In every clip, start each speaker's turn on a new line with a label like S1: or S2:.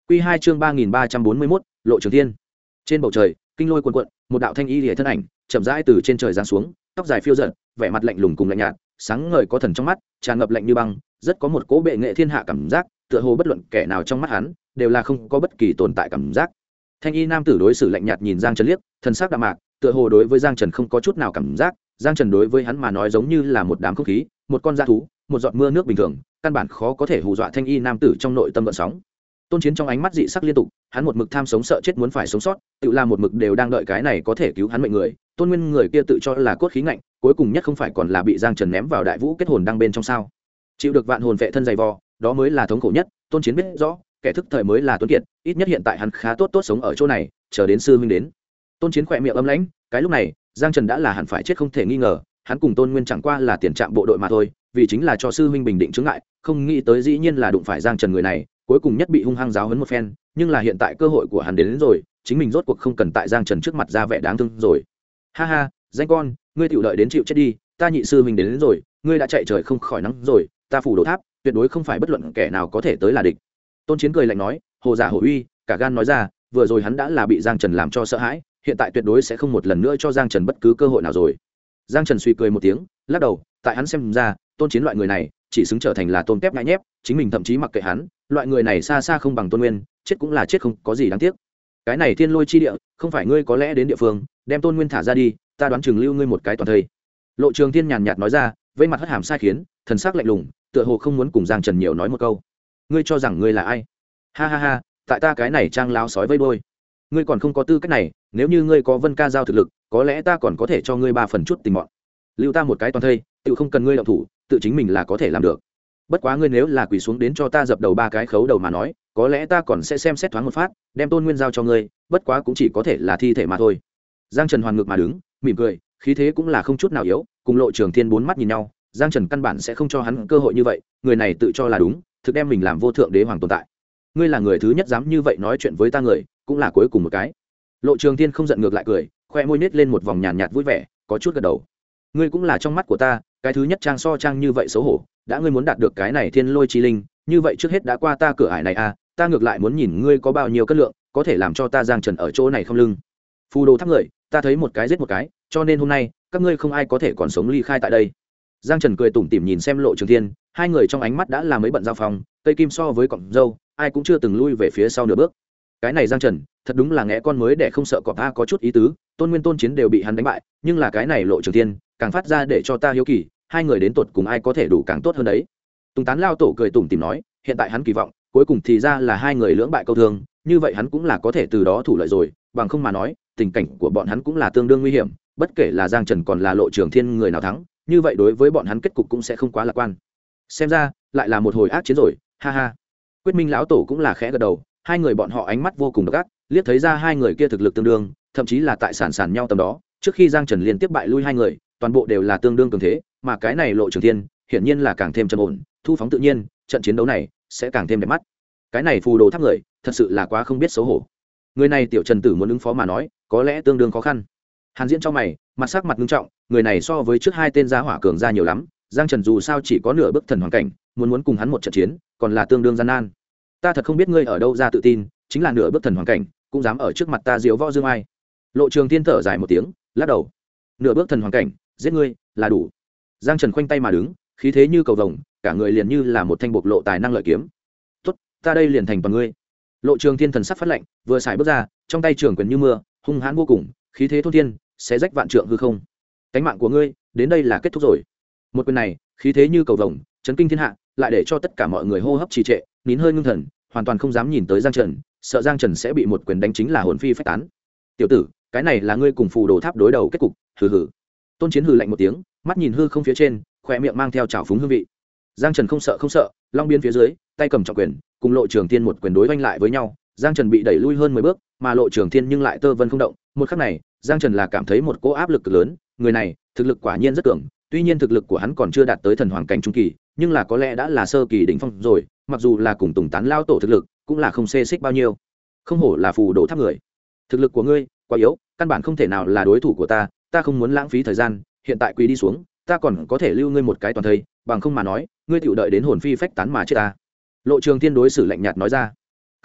S1: Quy 2 chương 3341, Lộ Trường Thiên. Trên bầu trời, kinh lôi cuồn cuộn, một đạo thanh y liễu thân ảnh, chậm rãi từ trên trời giáng xuống, tóc dài phiêu dật, vẻ mặt lạnh lùng cùng lạnh nhạt, sáng ngời có thần trong mắt, tràn ngập lạnh như băng, rất có một cỗ bệ nghệ thiên hạ cảm giác, tựa hồ bất luận kẻ nào trong mắt hắn, đều là không có bất kỳ tồn tại cảm giác. Thanh y nam tử đối xử lạnh nhạt nhìn Giang Trần liếc, thần sắc đạm mạc, tựa hồ đối với Giang Trần không có chút nào cảm giác, Giang Trần đối với hắn mà nói giống như là một đám không khí, một con dã thú, một giọt mưa nước bình thường, căn bản khó có thể hù dọa thanh y nam tử trong nội tâm gợn sóng. Tôn Chiến trong ánh mắt dị sắc liên tục, hắn một mực tham sống sợ chết muốn phải sống sót, tự làm một mực đều đang đợi cái này có thể cứu hắn mệnh người. Tôn Nguyên người kia tự cho là cốt khí ngạnh, cuối cùng nhất không phải còn là bị Giang Trần ném vào đại vũ kết hồn đang bên trong sao? Chịu được vạn hồn vệ thân dày vò, đó mới là thống khổ nhất. Tôn Chiến biết rõ, kẻ thức thời mới là tuấn kiệt, ít nhất hiện tại hắn khá tốt sống ở chỗ này, chờ đến sư huynh đến. Tôn Chiến khỏe miệng ấm lãnh, cái lúc này, Giang Trần đã là hẳn phải chết không thể nghi ngờ, hắn cùng Tôn Nguyên chẳng qua là tiền trạm bộ đội mà thôi, vì chính là cho sư huynh bình định chứng ngại, không nghĩ tới dĩ nhiên là đụng phải Giang Trần người này, cuối cùng nhất bị hung hăng giáo huấn một phen, nhưng là hiện tại cơ hội của hắn đến rồi, chính mình rốt cuộc không cần tại Giang Trần trước mặt ra vẻ đáng thương rồi. Ha ha, danh con, ngươi tiểu đợi đến chịu chết đi, ta nhị sư huynh đến rồi, ngươi đã chạy trời không khỏi nắng rồi, ta phủ đồ tháp, tuyệt đối không phải bất luận kẻ nào có thể tới là địch. Tôn Chiến cười lạnh nói, hồ giả hồ uy, cả gan nói ra, vừa rồi hắn đã là bị Giang Trần làm cho sợ hãi, hiện tại tuyệt đối sẽ không một lần nữa cho Giang Trần bất cứ cơ hội nào rồi. Giang Trần suy cười một tiếng, lắc đầu, tại hắn xem ra, Tôn Chiến loại người này chỉ xứng trở thành là tôm tép ngại nhép, chính mình thậm chí mặc kệ hắn, loại người này xa xa không bằng Tôn Nguyên, chết cũng là chết không có gì đáng tiếc. Cái này thiên lôi chi địa, không phải ngươi có lẽ đến địa phương, đem Tôn Nguyên thả ra đi, ta đoán chừng lưu ngươi một cái toàn thây. Lộ Trường Thiên nhàn nhạt nói ra, vây mặt hất hàm sai khiến, thần sắc lạnh lùng, tựa hồ không muốn cùng Giang Trần nhiều nói một câu. Ngươi cho rằng ngươi là ai? Ha ha ha, tại ta cái này trang láo sói vây đôi, ngươi còn không có tư cách này, nếu như ngươi có Vân Ca giao thực lực, có lẽ ta còn có thể cho ngươi 3 phần chút tình mọn. Lưu ta một cái toàn thây, tự không cần ngươi động thủ, tự chính mình là có thể làm được. Bất quá ngươi nếu là quỳ xuống đến cho ta dập đầu 3 cái khấu đầu mà nói, có lẽ ta còn sẽ xem xét thoáng một phát, đem Tôn Nguyên giao cho ngươi, bất quá cũng chỉ có thể là thi thể mà thôi. Giang Trần hoàn ngược mà đứng, mỉm cười, khí thế cũng là không chút nào yếu, cùng Lộ Trường Thiên 4 mắt nhìn nhau, Giang Trần căn bản sẽ không cho hắn cơ hội như vậy, người này tự cho là đúng, thực đem mình làm vô thượng đế hoàng tồn tại. Ngươi là người thứ nhất dám như vậy nói chuyện với ta người, cũng là cuối cùng một cái. Lộ Trường Thiên không giận ngược lại cười, khoe môi nết lên một vòng nhàn nhạt vui vẻ, có chút gật đầu. Ngươi cũng là trong mắt của ta, cái thứ nhất trang so trang như vậy xấu hổ, đã ngươi muốn đạt được cái này thiên lôi chi linh, như vậy trước hết đã qua ta cửa ải này à, ta ngược lại muốn nhìn ngươi có bao nhiêu cân lượng, có thể làm cho ta Giang Trần ở chỗ này không lưng. Phù đồ tháp người, ta thấy một cái giết một cái, cho nên hôm nay các ngươi không ai có thể còn sống ly khai tại đây. Giang Trần cười tủm tỉm nhìn xem Lộ Trường Thiên, hai người trong ánh mắt đã là mấy bận giao phòng, cây kim so với cọng dâu, ai cũng chưa từng lui về phía sau nửa bước. Cái này Giang Trần, thật đúng là ngẽ con mới để không sợ cọp, ta có chút ý tứ, Tôn Nguyên Tôn Chiến đều bị hắn đánh bại, nhưng là cái này Lộ Trường Thiên càng phát ra để cho ta hiếu kỳ, hai người đến tột cùng ai có thể đủ càng tốt hơn đấy. Tùng Tán lao tổ cười tủm tỉm nói, hiện tại hắn kỳ vọng cuối cùng thì ra là hai người lưỡng bại câu thương, như vậy hắn cũng là có thể từ đó thủ lợi rồi, bằng không mà nói tình cảnh của bọn hắn cũng là tương đương nguy hiểm, bất kể là Giang Trần còn là Lộ Trường Thiên người nào thắng, như vậy đối với bọn hắn kết cục cũng sẽ không quá lạc quan. Xem ra lại là một hồi ác chiến rồi, ha ha. Quyết Minh lão tổ cũng là khẽ gật đầu, hai người bọn họ ánh mắt vô cùng độc ác, liếc thấy ra hai người kia thực lực tương đương, thậm chí là tại sàn nhau tầm đó, trước khi Giang Trần liên tiếp bại lui hai người, toàn bộ đều là tương đương cường thế, mà cái này Lộ Trường Thiên hiển nhiên là càng thêm trầm ổn, thu phóng tự nhiên, trận chiến đấu này sẽ càng thêm đẹp mắt. Cái này phù đồ tháp người, thật sự là quá không biết xấu hổ. Người này Tiểu Trần Tử muốn ứng phó mà nói, có lẽ tương đương khó khăn. Hàn Diễn trong mày, mặt sắc mặt nghiêm trọng, người này so với trước hai tên gia hỏa cường ra nhiều lắm, Giang Trần dù sao chỉ có nửa bước thần hoàng cảnh, muốn cùng hắn một trận chiến, còn là tương đương gian nan. Ta thật không biết ngươi ở đâu ra tự tin, chính là nửa bước thần hoàng cảnh, cũng dám ở trước mặt ta diếu võ dương ai. Lộ Trường Thiên thở dài một tiếng, lắc đầu. Nửa bước thần hoàng cảnh, giết ngươi là đủ. Giang Trần khoanh tay mà đứng, khí thế như cầu vồng, cả người liền như là một thanh bộc lộ tài năng lợi kiếm. Tốt, ta đây liền thành bằng ngươi. Lộ Trường Thiên thần sắc phát lạnh, vừa xài bước ra, trong tay trường quyền như mưa, hung hãn vô cùng, khí thế thôn thiên, xé rách vạn trượng hư không. Cánh mạng của ngươi, đến đây là kết thúc rồi. Một quyền này, khí thế như cầu vồng, chấn kinh thiên hạ, lại để cho tất cả mọi người hô hấp trì trệ, nín hơi ngưng thần, hoàn toàn không dám nhìn tới Giang Trần, sợ Giang Trần sẽ bị một quyền đánh chính là hồn phi phách tán. Tiểu tử, cái này là ngươi cùng phù đồ tháp đối đầu kết cục, hừ hừ. Tôn Chiến hừ lạnh một tiếng, mắt nhìn hư không phía trên, khóe miệng mang theo trào phúng hương vị. Giang Trần không sợ, long biên phía dưới, tay cầm trọng quyền, cùng Lộ Trường Thiên một quyền đối oanh lại với nhau. Giang Trần bị đẩy lui hơn 10 bước, mà Lộ Trường Thiên nhưng lại tơ vân không động. Một khắc này, Giang Trần là cảm thấy một cỗ áp lực cực lớn, người này, thực lực quả nhiên rất cường, tuy nhiên thực lực của hắn còn chưa đạt tới thần hoàng cảnh trung kỳ, nhưng là có lẽ đã là sơ kỳ đỉnh phong rồi, mặc dù là cùng Tùng Tán lao tổ thực lực, cũng là không xê xích bao nhiêu. Không hổ là phù đồ tháp người. Thực lực của ngươi quá yếu, căn bản không thể nào là đối thủ của ta, ta không muốn lãng phí thời gian, hiện tại quỳ đi xuống, ta còn có thể lưu ngươi một cái toàn thây, bằng không mà nói, ngươi tiểu đợi đến hồn phi phách tán mà chết ta. Lộ Trường Thiên đối xử lạnh nhạt nói ra.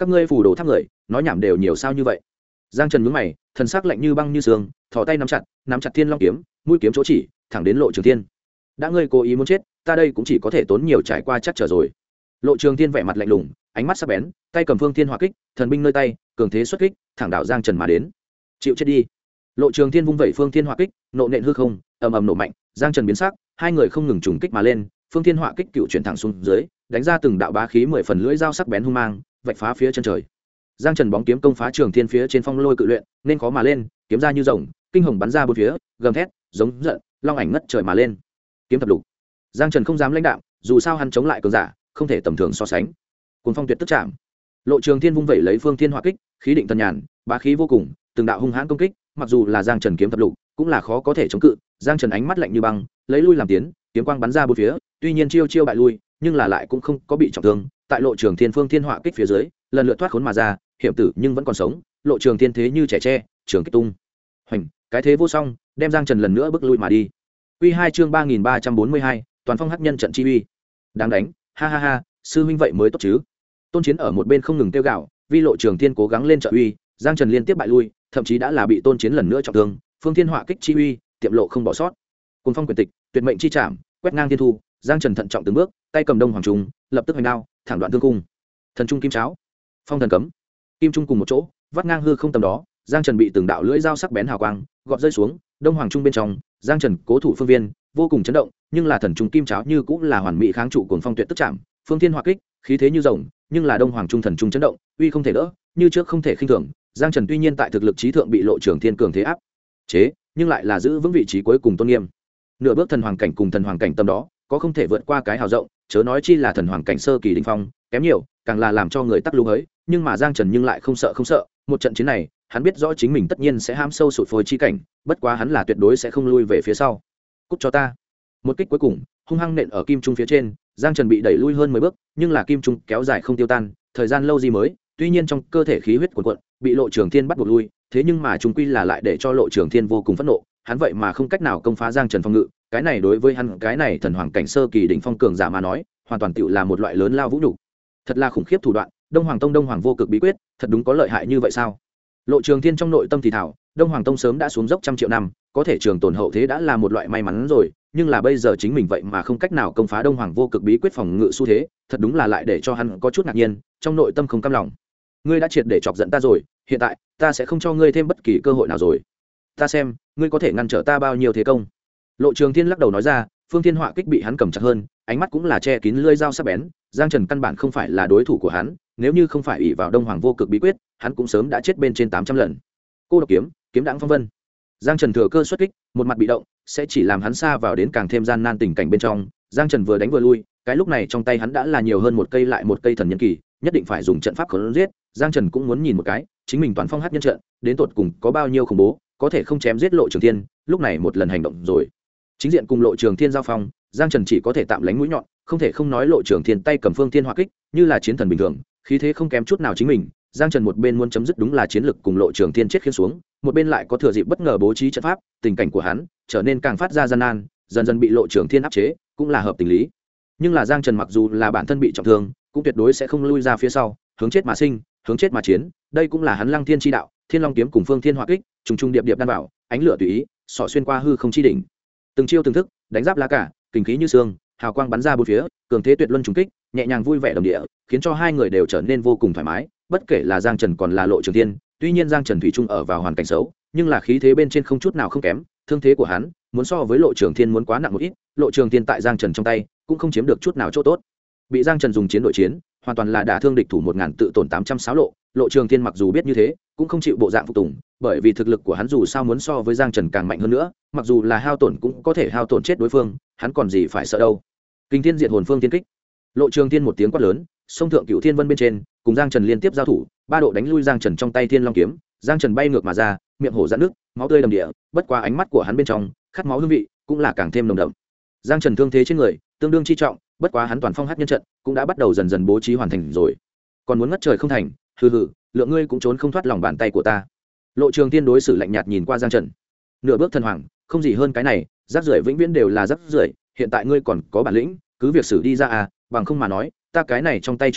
S1: các ngươi phù đồ tháp người nói nhảm đều nhiều sao như vậy. Giang Trần nhướng mày, thần sắc lạnh như băng như sương, thò tay nắm chặt thiên long kiếm, mũi kiếm chỗ chỉ thẳng đến Lộ Trường Thiên. Đã ngươi cố ý muốn chết, ta đây cũng chỉ có thể tốn nhiều trải qua chắc trở rồi. Lộ Trường Thiên vẻ mặt lạnh lùng, ánh mắt sắc bén, tay cầm phương thiên hỏa kích, thần binh nơi tay, cường thế xuất kích, thẳng đạo Giang Trần mà đến. Chịu chết đi. Lộ Trường Thiên vung vẩy phương thiên hỏa kích, nộ nện hư không, ầm ầm nổ mạnh, Giang Trần biến sắc, hai người không ngừng trùng kích mà lên, phương thiên hỏa kích cựu chuyển thẳng xuống dưới, đánh ra từng đạo bá khí 10 phần lưỡi dao sắc bén hung mang, vạch phá phía chân trời. Giang Trần bóng kiếm công phá Trường Thiên phía trên phong lôi cự luyện, nên khó mà lên, kiếm ra như rồng, kinh hồng bắn ra bốn phía, gầm thét, giống giận, long ảnh ngất trời mà lên. Kiếm thập lục. Giang Trần không dám lãnh đạm, dù sao hắn chống lại cường giả, không thể tầm thường so sánh. Cuồng phong tuyệt tức chạm. Lộ Trường Thiên vung vẩy lấy phương thiên hỏa kích, khí định thần nhàn, bá khí vô cùng, từng đạo hung hãn công kích, mặc dù là Giang Trần kiếm thập lục, cũng là khó có thể chống cự. Giang Trần ánh mắt lạnh như băng, lấy lui làm tiến, kiếm quang bắn ra bốn phía, tuy nhiên chiêu bại lui, nhưng là lại cũng không có bị trọng thương. Tại Lộ Trường Thiên phương thiên hỏa kích phía dưới, lần lượt thoát khốn mà ra, hiểm tử nhưng vẫn còn sống. Lộ Trường Thiên thế như trẻ tre, trường kích tung hoành, cái thế vô song, đem Giang Trần lần nữa bước lui mà đi. Quy 2 chương 3342, toàn phong hắc nhân trận chi uy. Đáng đánh, ha ha ha, sư huynh vậy mới tốt chứ. Tôn Chiến ở một bên không ngừng kêu gào, vì Lộ Trường Thiên cố gắng lên trợ uy, Giang Trần liên tiếp bại lui, thậm chí đã là bị Tôn Chiến lần nữa trọng thương, phương thiên hỏa kích chi uy, tiệm lộ không bỏ sót. Cuồng phong quyền tịch, tuyệt mệnh chi trảm, quét ngang thiên thu, Giang Trần thận trọng từng bước, tay cầm đông hoàng trung, lập tức hoành đao, thẳng đoạn thương cung. Thần trung kim cháo, phong thần cấm, kim trung cùng một chỗ, vắt ngang hư không tầm đó, Giang Trần bị từng đạo lưỡi dao sắc bén hào quang gọt rơi xuống, đông hoàng trung bên trong, Giang Trần cố thủ phương viên, vô cùng chấn động, nhưng là thần trung kim cháo như cũng là hoàn mỹ kháng trụ cuồng phong tuyệt tức chạm, phương thiên hỏa kích, khí thế như rồng, nhưng là đông hoàng trung thần trung chấn động, uy không thể đỡ, như trước không thể khinh thường. Giang Trần tuy nhiên tại thực lực trí thượng bị Lộ Trường Thiên cường thế áp chế, nhưng lại là giữ vững vị trí cuối cùng tôn nghiêm. Nửa bước thần hoàng cảnh cùng thần hoàng cảnh tầm đó, có không thể vượt qua cái hào rộng, chớ nói chi là thần hoàng cảnh sơ kỳ đỉnh phong, kém nhiều, càng là làm cho người tắc lú hới, nhưng mà Giang Trần nhưng lại không sợ, một trận chiến này, hắn biết rõ chính mình tất nhiên sẽ ham sâu sụt phôi chi cảnh, bất quá hắn là tuyệt đối sẽ không lui về phía sau. Cút cho ta. Một kích cuối cùng, hung hăng nện ở kim trung phía trên, Giang Trần bị đẩy lui hơn 10 bước, nhưng là kim trung kéo dài không tiêu tan, thời gian lâu gì mới, tuy nhiên trong cơ thể khí huyết cuồn cuộn, bị Lộ Trường Thiên bắt buộc lui, thế nhưng mà chúng quy là lại để cho Lộ Trường Thiên vô cùng phẫn nộ, hắn vậy mà không cách nào công phá Giang Trần phòng ngự, cái này đối với hắn cái này thần hoàng cảnh sơ kỳ đỉnh phong cường giả mà nói, hoàn toàn tựu là một loại lớn lao vũ nhục. Thật là khủng khiếp thủ đoạn, Đông Hoàng Tông Đông Hoàng vô cực bí quyết, thật đúng có lợi hại như vậy sao? Lộ Trường Thiên trong nội tâm thì thảo, Đông Hoàng Tông sớm đã xuống dốc trăm triệu năm, có thể trường tồn hậu thế đã là một loại may mắn rồi, nhưng là bây giờ chính mình vậy mà không cách nào công phá Đông Hoàng vô cực bí quyết phòng ngự xu thế, thật đúng là lại để cho hắn có chút ngạc nhiên, trong nội tâm không cam lòng. Ngươi đã triệt để chọc giận ta rồi, hiện tại ta sẽ không cho ngươi thêm bất kỳ cơ hội nào rồi. Ta xem, ngươi có thể ngăn trở ta bao nhiêu thế công. Lộ Trường Thiên lắc đầu nói ra, phương thiên hỏa kích bị hắn cầm chặt hơn, ánh mắt cũng là che kín lưỡi dao sắc bén, Giang Trần căn bản không phải là đối thủ của hắn, nếu như không phải ỷ vào Đông Hoàng vô cực bí quyết, hắn cũng sớm đã chết bên trên 800 lần. Cô độc kiếm, kiếm đãng phong vân. Giang Trần thừa cơ xuất kích, một mặt bị động, sẽ chỉ làm hắn xa vào đến càng thêm gian nan tình cảnh bên trong. Giang Trần vừa đánh vừa lui, cái lúc này trong tay hắn đã là nhiều hơn một cây lại một cây thần nhân kỳ, nhất định phải dùng trận pháp khốn giết. Giang Trần cũng muốn nhìn một cái, chính mình toàn phong hắc nhân trận, đến tột cùng có bao nhiêu khủng bố, có thể không chém giết Lộ Trường Thiên, lúc này một lần hành động rồi. Chính diện cùng Lộ Trường Thiên giao phong, Giang Trần chỉ có thể tạm lánh mũi nhọn, không thể không nói Lộ Trường Thiên tay cầm phương thiên hỏa kích, như là chiến thần bình thường, khí thế không kém chút nào chính mình. Giang Trần một bên muốn chấm dứt đúng là chiến lực cùng Lộ Trường Thiên chết khiến xuống, một bên lại có thừa dịp bất ngờ bố trí trận pháp, tình cảnh của hắn trở nên càng phát ra gian nan, dần dần bị Lộ Trường Thiên áp chế, cũng là hợp tình lý. Nhưng là Giang Trần mặc dù là bản thân bị trọng thương, cũng tuyệt đối sẽ không lui ra phía sau, hướng chết mà sinh, hướng chết mà chiến, đây cũng là hắn Lăng Thiên chi đạo, Thiên Long kiếm cùng phương thiên hỏa kích, trùng trùng điệp điệp đan vào, ánh lửa tùy ý, xỏ xuyên qua hư không chi đỉnh. Từng chiêu từng thức, đánh giáp lá cả, kình khí như xương, hào quang bắn ra bốn phía, cường thế tuyệt luân trùng kích, nhẹ nhàng vui vẻ đồng địa, khiến cho hai người đều trở nên vô cùng thoải mái, bất kể là Giang Trần còn là Lộ Trường Thiên, tuy nhiên Giang Trần thủy chung ở vào hoàn cảnh xấu, nhưng là khí thế bên trên không chút nào không kém, thương thế của hắn muốn so với Lộ Trường Thiên muốn quá nặng một ít, Lộ Trường Thiên tại Giang Trần trong tay cũng không chiếm được chút nào chỗ tốt. Bị Giang Trần dùng chiến đội chiến, hoàn toàn là đả thương địch thủ 1000 tự tổn 806 lộ, Lộ Trường Thiên mặc dù biết như thế, cũng không chịu bộ dạng phục tùng, bởi vì thực lực của hắn dù sao muốn so với Giang Trần càng mạnh hơn nữa, mặc dù là hao tổn cũng có thể hao tổn chết đối phương, hắn còn gì phải sợ đâu. Kinh Thiên Diệt Hồn Phương Thiên Kích. Lộ Trường Thiên một tiếng quát lớn, sông thượng Cửu Thiên Vân bên trên, cùng Giang Trần liên tiếp giao thủ, ba độ đánh lui Giang Trần trong tay Thiên Long kiếm, Giang Trần bay ngược mà ra, miệng hổ rạn nước, máu tươi đầm địa, bất quá ánh mắt của hắn bên trong, khát máu hương vị cũng là càng thêm nồng đậm. Giang Trần thương thế trên người, tương đương chi trọng, bất quá hắn toàn phong hắc nhân trận cũng đã bắt đầu dần dần bố trí hoàn thành rồi. Còn muốn ngất trời không thành, hừ hừ, lượng ngươi cũng trốn không thoát lòng bàn tay của ta. Lộ Trường Thiên đối xử lạnh nhạt nhìn qua Giang Trần. Nửa bước thần hoàng, không gì hơn cái này, rác rưởi vĩnh viễn đều là rác rưởi, hiện tại ngươi còn có bản lĩnh, cứ việc xử đi ra à, bằng không mà nói, ta cái này trong tay trường kích,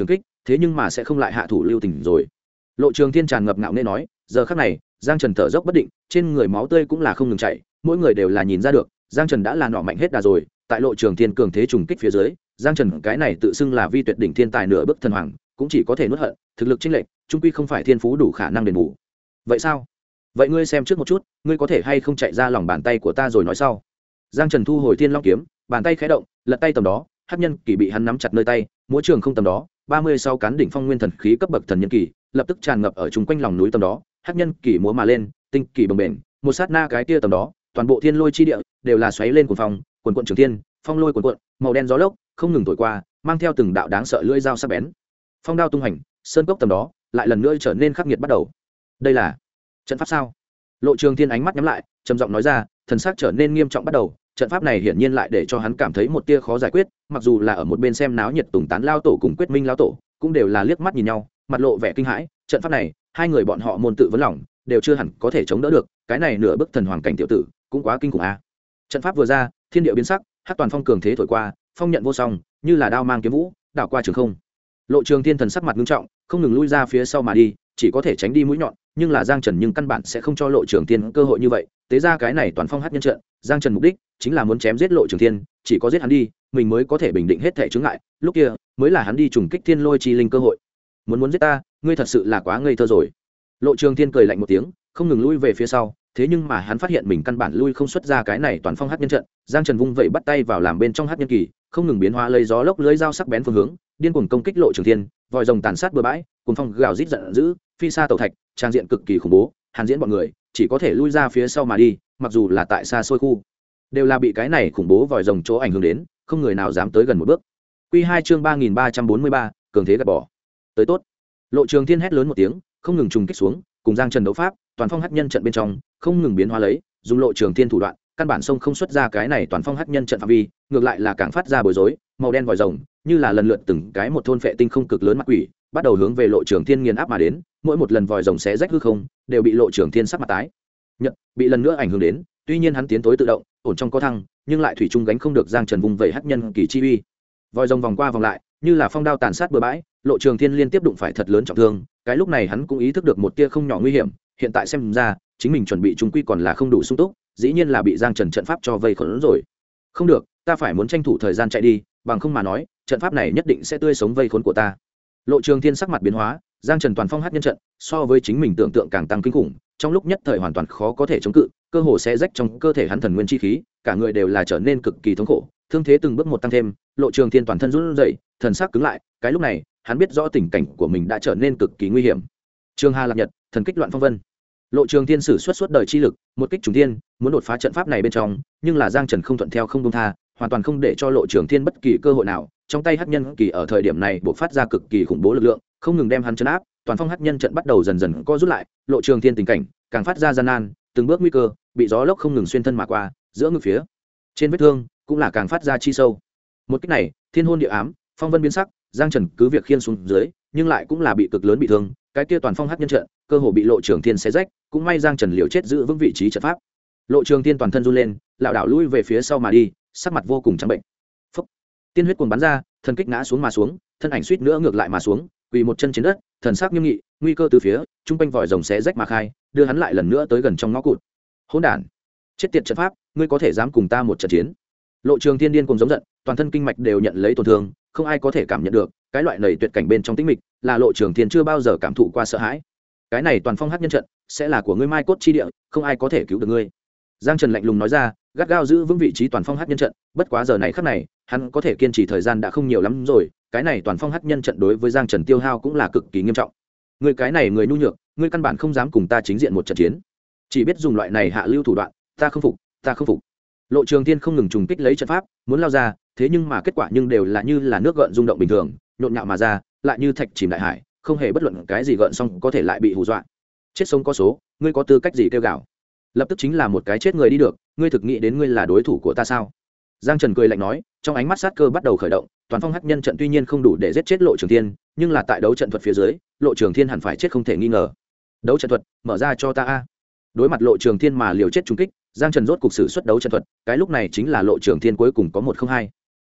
S1: thế nhưng mà sẽ không lại hạ thủ lưu tình rồi. Lộ Trường Thiên tràn ngập ngạo nghễ nói, giờ khắc này Giang Trần thở dốc bất định, trên người máu tươi cũng là không ngừng chảy, mỗi người đều là nhìn ra được Giang Trần đã là nọ mạnh hết đà rồi. Tại Lộ Trường Thiên cường thế trùng kích phía dưới, Giang Trần cái này tự xưng là vi tuyệt đỉnh thiên tài nửa bước thần hoàng cũng chỉ có thể nuốt hận, thực lực chênh lệch trung quy không phải thiên phú đủ khả năng đền bù. Vậy sao? Vậy ngươi xem trước một chút, ngươi có thể hay không chạy ra lòng bàn tay của ta rồi nói sau. Giang Trần thu hồi Thiên Long kiếm, bàn tay khẽ động, lật tay tầm đó, hắc nhân kỳ bị hắn nắm chặt nơi tay, múa trường không tầm đó, 36 cán đỉnh phong nguyên thần khí cấp bậc thần nhân kỳ, lập tức tràn ngập ở chung quanh lòng núi tầm đó, hắc nhân kỳ múa mà lên, tinh kỳ bồng bềnh, một sát na cái kia tầm đó, toàn bộ thiên lôi chi địa đều là xoáy lên cuồng phong, cuồn cuộn trường thiên, phong lôi cuồn cuộn, màu đen gió lốc không ngừng thổi qua, mang theo từng đạo đáng sợ lưỡi dao sắc bén. Phong đao tung hành, sơn cốc tầm đó lại lần nữa trở nên khắc nghiệt bắt đầu. Đây là trận pháp sao? Lộ Trường Thiên ánh mắt nhắm lại, trầm giọng nói ra, thần sắc trở nên nghiêm trọng bắt đầu. Trận pháp này hiển nhiên lại để cho hắn cảm thấy một tia khó giải quyết, mặc dù là ở một bên xem náo nhiệt Tùng Tán lao tổ cùng Quyết Minh lao tổ, cũng đều là liếc mắt nhìn nhau, mặt lộ vẻ kinh hãi. Trận pháp này, hai người bọn họ môn tự vấn lòng, đều chưa hẳn có thể chống đỡ được, cái này nửa bức thần hoàng cảnh tiểu tử, cũng quá kinh khủng a. Trận pháp vừa ra, thiên địa biến sắc, hắc toàn phong cường thế thổi qua, phong nhận vô song, như là đao mang kiếm vũ, đảo qua trường không. Lộ Trường Thiên thần sắc mặt nghiêm trọng, không ngừng lui ra phía sau mà đi, chỉ có thể tránh đi mũi nhọn, nhưng là Giang Trần nhưng căn bản sẽ không cho Lộ Trường Thiên cơ hội như vậy. Tế ra cái này toàn phong hắc nhân trận, Giang Trần mục đích chính là muốn chém giết Lộ Trường Thiên, chỉ có giết hắn đi, mình mới có thể bình định hết thảy chướng ngại, lúc kia mới là hắn đi trùng kích thiên lôi chi linh cơ hội. Muốn giết ta, ngươi thật sự là quá ngây thơ rồi. Lộ Trường Thiên cười lạnh một tiếng, không ngừng lui về phía sau, thế nhưng mà hắn phát hiện mình căn bản lui không xuất ra cái này toàn phong hắc nhân trận. Giang Trần vung vậy bắt tay vào làm bên trong hắc nhân kỳ, không ngừng biến hóa lấy gió lốc lưới dao sắc bén phương hướng, điên cuồng công kích Lộ Trường Thiên, vòi rồng tàn sát bừa bãi, cuồng phong gào rít giận dữ, phi xa tẩu thạch, trang diện cực kỳ khủng bố. Hàn Diễn bọn người chỉ có thể lui ra phía sau mà đi, mặc dù là tại xa xôi khu, đều là bị cái này khủng bố vòi rồng chỗ ảnh hưởng đến, không người nào dám tới gần một bước. Quy 2 chương 3343, cường thế gạt bỏ. Tới tốt. Lộ Trường Thiên hét lớn một tiếng, không ngừng trùng kích xuống, cùng Giang Trần đấu pháp, toàn phong hắc nhân trận bên trong, không ngừng biến hóa lấy, dùng Lộ Trường Thiên thủ đoạn, căn bản sông không xuất ra cái này toàn phong hắc nhân trận phạm vi, ngược lại là càng phát ra bối rối, màu đen vòi rồng, như là lần lượt từng cái một thôn phệ tinh không cực lớn mặt quỷ, bắt đầu hướng về Lộ Trường Thiên nghiền áp mà đến, mỗi một lần vòi rồng xé rách hư không, đều bị Lộ Trường Thiên sắc mặt tái nhận, bị lần nữa ảnh hưởng đến, tuy nhiên hắn tiến tối tự động, ổn trong có thăng, nhưng lại thủy chung gánh không được Giang Trần vùng vẩy hắc nhân kỳ chi uy. Vòi rồng vòng qua vòng lại, như là phong đao tàn sát bừa bãi, Lộ Trường Thiên liên tiếp đụng phải thật lớn trọng thương, cái lúc này hắn cũng ý thức được một tia không nhỏ nguy hiểm, hiện tại xem ra, chính mình chuẩn bị trung quy còn là không đủ sung túc, dĩ nhiên là bị Giang Trần trận pháp cho vây khốn rồi. Không được, ta phải muốn tranh thủ thời gian chạy đi, bằng không mà nói, trận pháp này nhất định sẽ tươi sống vây khốn của ta. Lộ Trường Thiên sắc mặt biến hóa, Giang Trần toàn phong hắc nhân trận, so với chính mình tưởng tượng càng tăng kinh khủng, trong lúc nhất thời hoàn toàn khó có thể chống cự, cơ hồ sẽ rách trong cơ thể hắn thần nguyên chi khí, cả người đều là trở nên cực kỳ thống khổ, thương thế từng bước một tăng thêm, Lộ Trường Thiên toàn thân run rẩy, thần sắc cứng lại, cái lúc này, hắn biết rõ tình cảnh của mình đã trở nên cực kỳ nguy hiểm. Trường Hà Lạc Nhật, thần kích loạn phong vân. Lộ Trường Thiên sử xuất suốt đời chi lực, một kích trùng thiên, muốn đột phá trận pháp này bên trong, nhưng là Giang Trần không thuận theo không buông tha, hoàn toàn không để cho Lộ Trường Thiên bất kỳ cơ hội nào. Trong tay hắc nhân kỳ ở thời điểm này bộc phát ra cực kỳ khủng bố lực lượng, không ngừng đem hắn trấn áp, toàn phong hắc nhân trận bắt đầu dần dần co rút lại, Lộ Trường Thiên tình cảnh càng phát ra gian nan, từng bước nguy cơ, bị gió lốc không ngừng xuyên thân mà qua, giữa ngực phía trên vết thương cũng là càng phát ra chi sâu. Một kích này, thiên hôn địa ám, phong vân biến sắc, Giang Trần cứ việc khiên xuống dưới, nhưng lại cũng là bị cực lớn bị thương, cái kia toàn phong hắc nhân trận, cơ hồ bị Lộ Trường Thiên xé rách, cũng may Giang Trần liều chết giữ vững vị trí trận pháp. Lộ Trường Thiên toàn thân run lên, lảo đảo lui về phía sau mà đi, sắc mặt vô cùng trắng bệnh. Phốc. Tiên huyết cuồn bắn ra, thần kích ngã xuống mà xuống, thân ảnh suýt nữa ngược lại mà xuống, quỳ một chân trên đất, thần sắc nghiêm nghị, nguy cơ từ phía, trung quanh vòi rồng xé rách mà khai, đưa hắn lại lần nữa tới gần trong ngõ cụt. Hỗn đản, chết tiệt trận pháp, ngươi có thể dám cùng ta một trận chiến? Lộ Trường Thiên điên cuồng giống giận, toàn thân kinh mạch đều nhận lấy tổn thương, không ai có thể cảm nhận được, cái loại nảy tuyệt cảnh bên trong tĩnh mịch, là Lộ Trường Thiên chưa bao giờ cảm thụ qua sợ hãi. Cái này toàn phong hắc nhân trận, sẽ là của ngươi mai cốt chi địa, không ai có thể cứu được ngươi. Giang Trần lạnh lùng nói ra, gắt gao giữ vững vị trí toàn phong hắc nhân trận, bất quá giờ này khắc này, hắn có thể kiên trì thời gian đã không nhiều lắm rồi, cái này toàn phong hắc nhân trận đối với Giang Trần tiêu hao cũng là cực kỳ nghiêm trọng. Ngươi cái này người nhu nhược, ngươi căn bản không dám cùng ta chính diện một trận chiến, chỉ biết dùng loại này hạ lưu thủ đoạn, ta không phục, ta không phục. Lộ Trường Thiên không ngừng trùng kích lấy trận pháp, muốn lao ra, thế nhưng mà kết quả nhưng đều là như là nước gợn rung động bình thường, nhộn nhạo mà ra, lại như thạch chìm đại hải, không hề bất luận cái gì gợn xong có thể lại bị hù dọa. Chết sống có số, ngươi có tư cách gì kêu gào? Lập tức chính là một cái chết người đi được, ngươi thực nghĩ đến ngươi là đối thủ của ta sao? Giang Trần cười lạnh nói, trong ánh mắt sát cơ bắt đầu khởi động, toàn phong hắc nhân trận tuy nhiên không đủ để giết chết Lộ Trường Thiên, nhưng là tại đấu trận thuật phía dưới, Lộ Trường Thiên hẳn phải chết không thể nghi ngờ. Đấu trận thuật, mở ra cho ta a. Đối mặt Lộ Trường Thiên mà liều chết trúng kích, Giang Trần rốt cục sử xuất đấu trận thuật, cái lúc này chính là Lộ Trường Thiên cuối cùng có 1-0-2.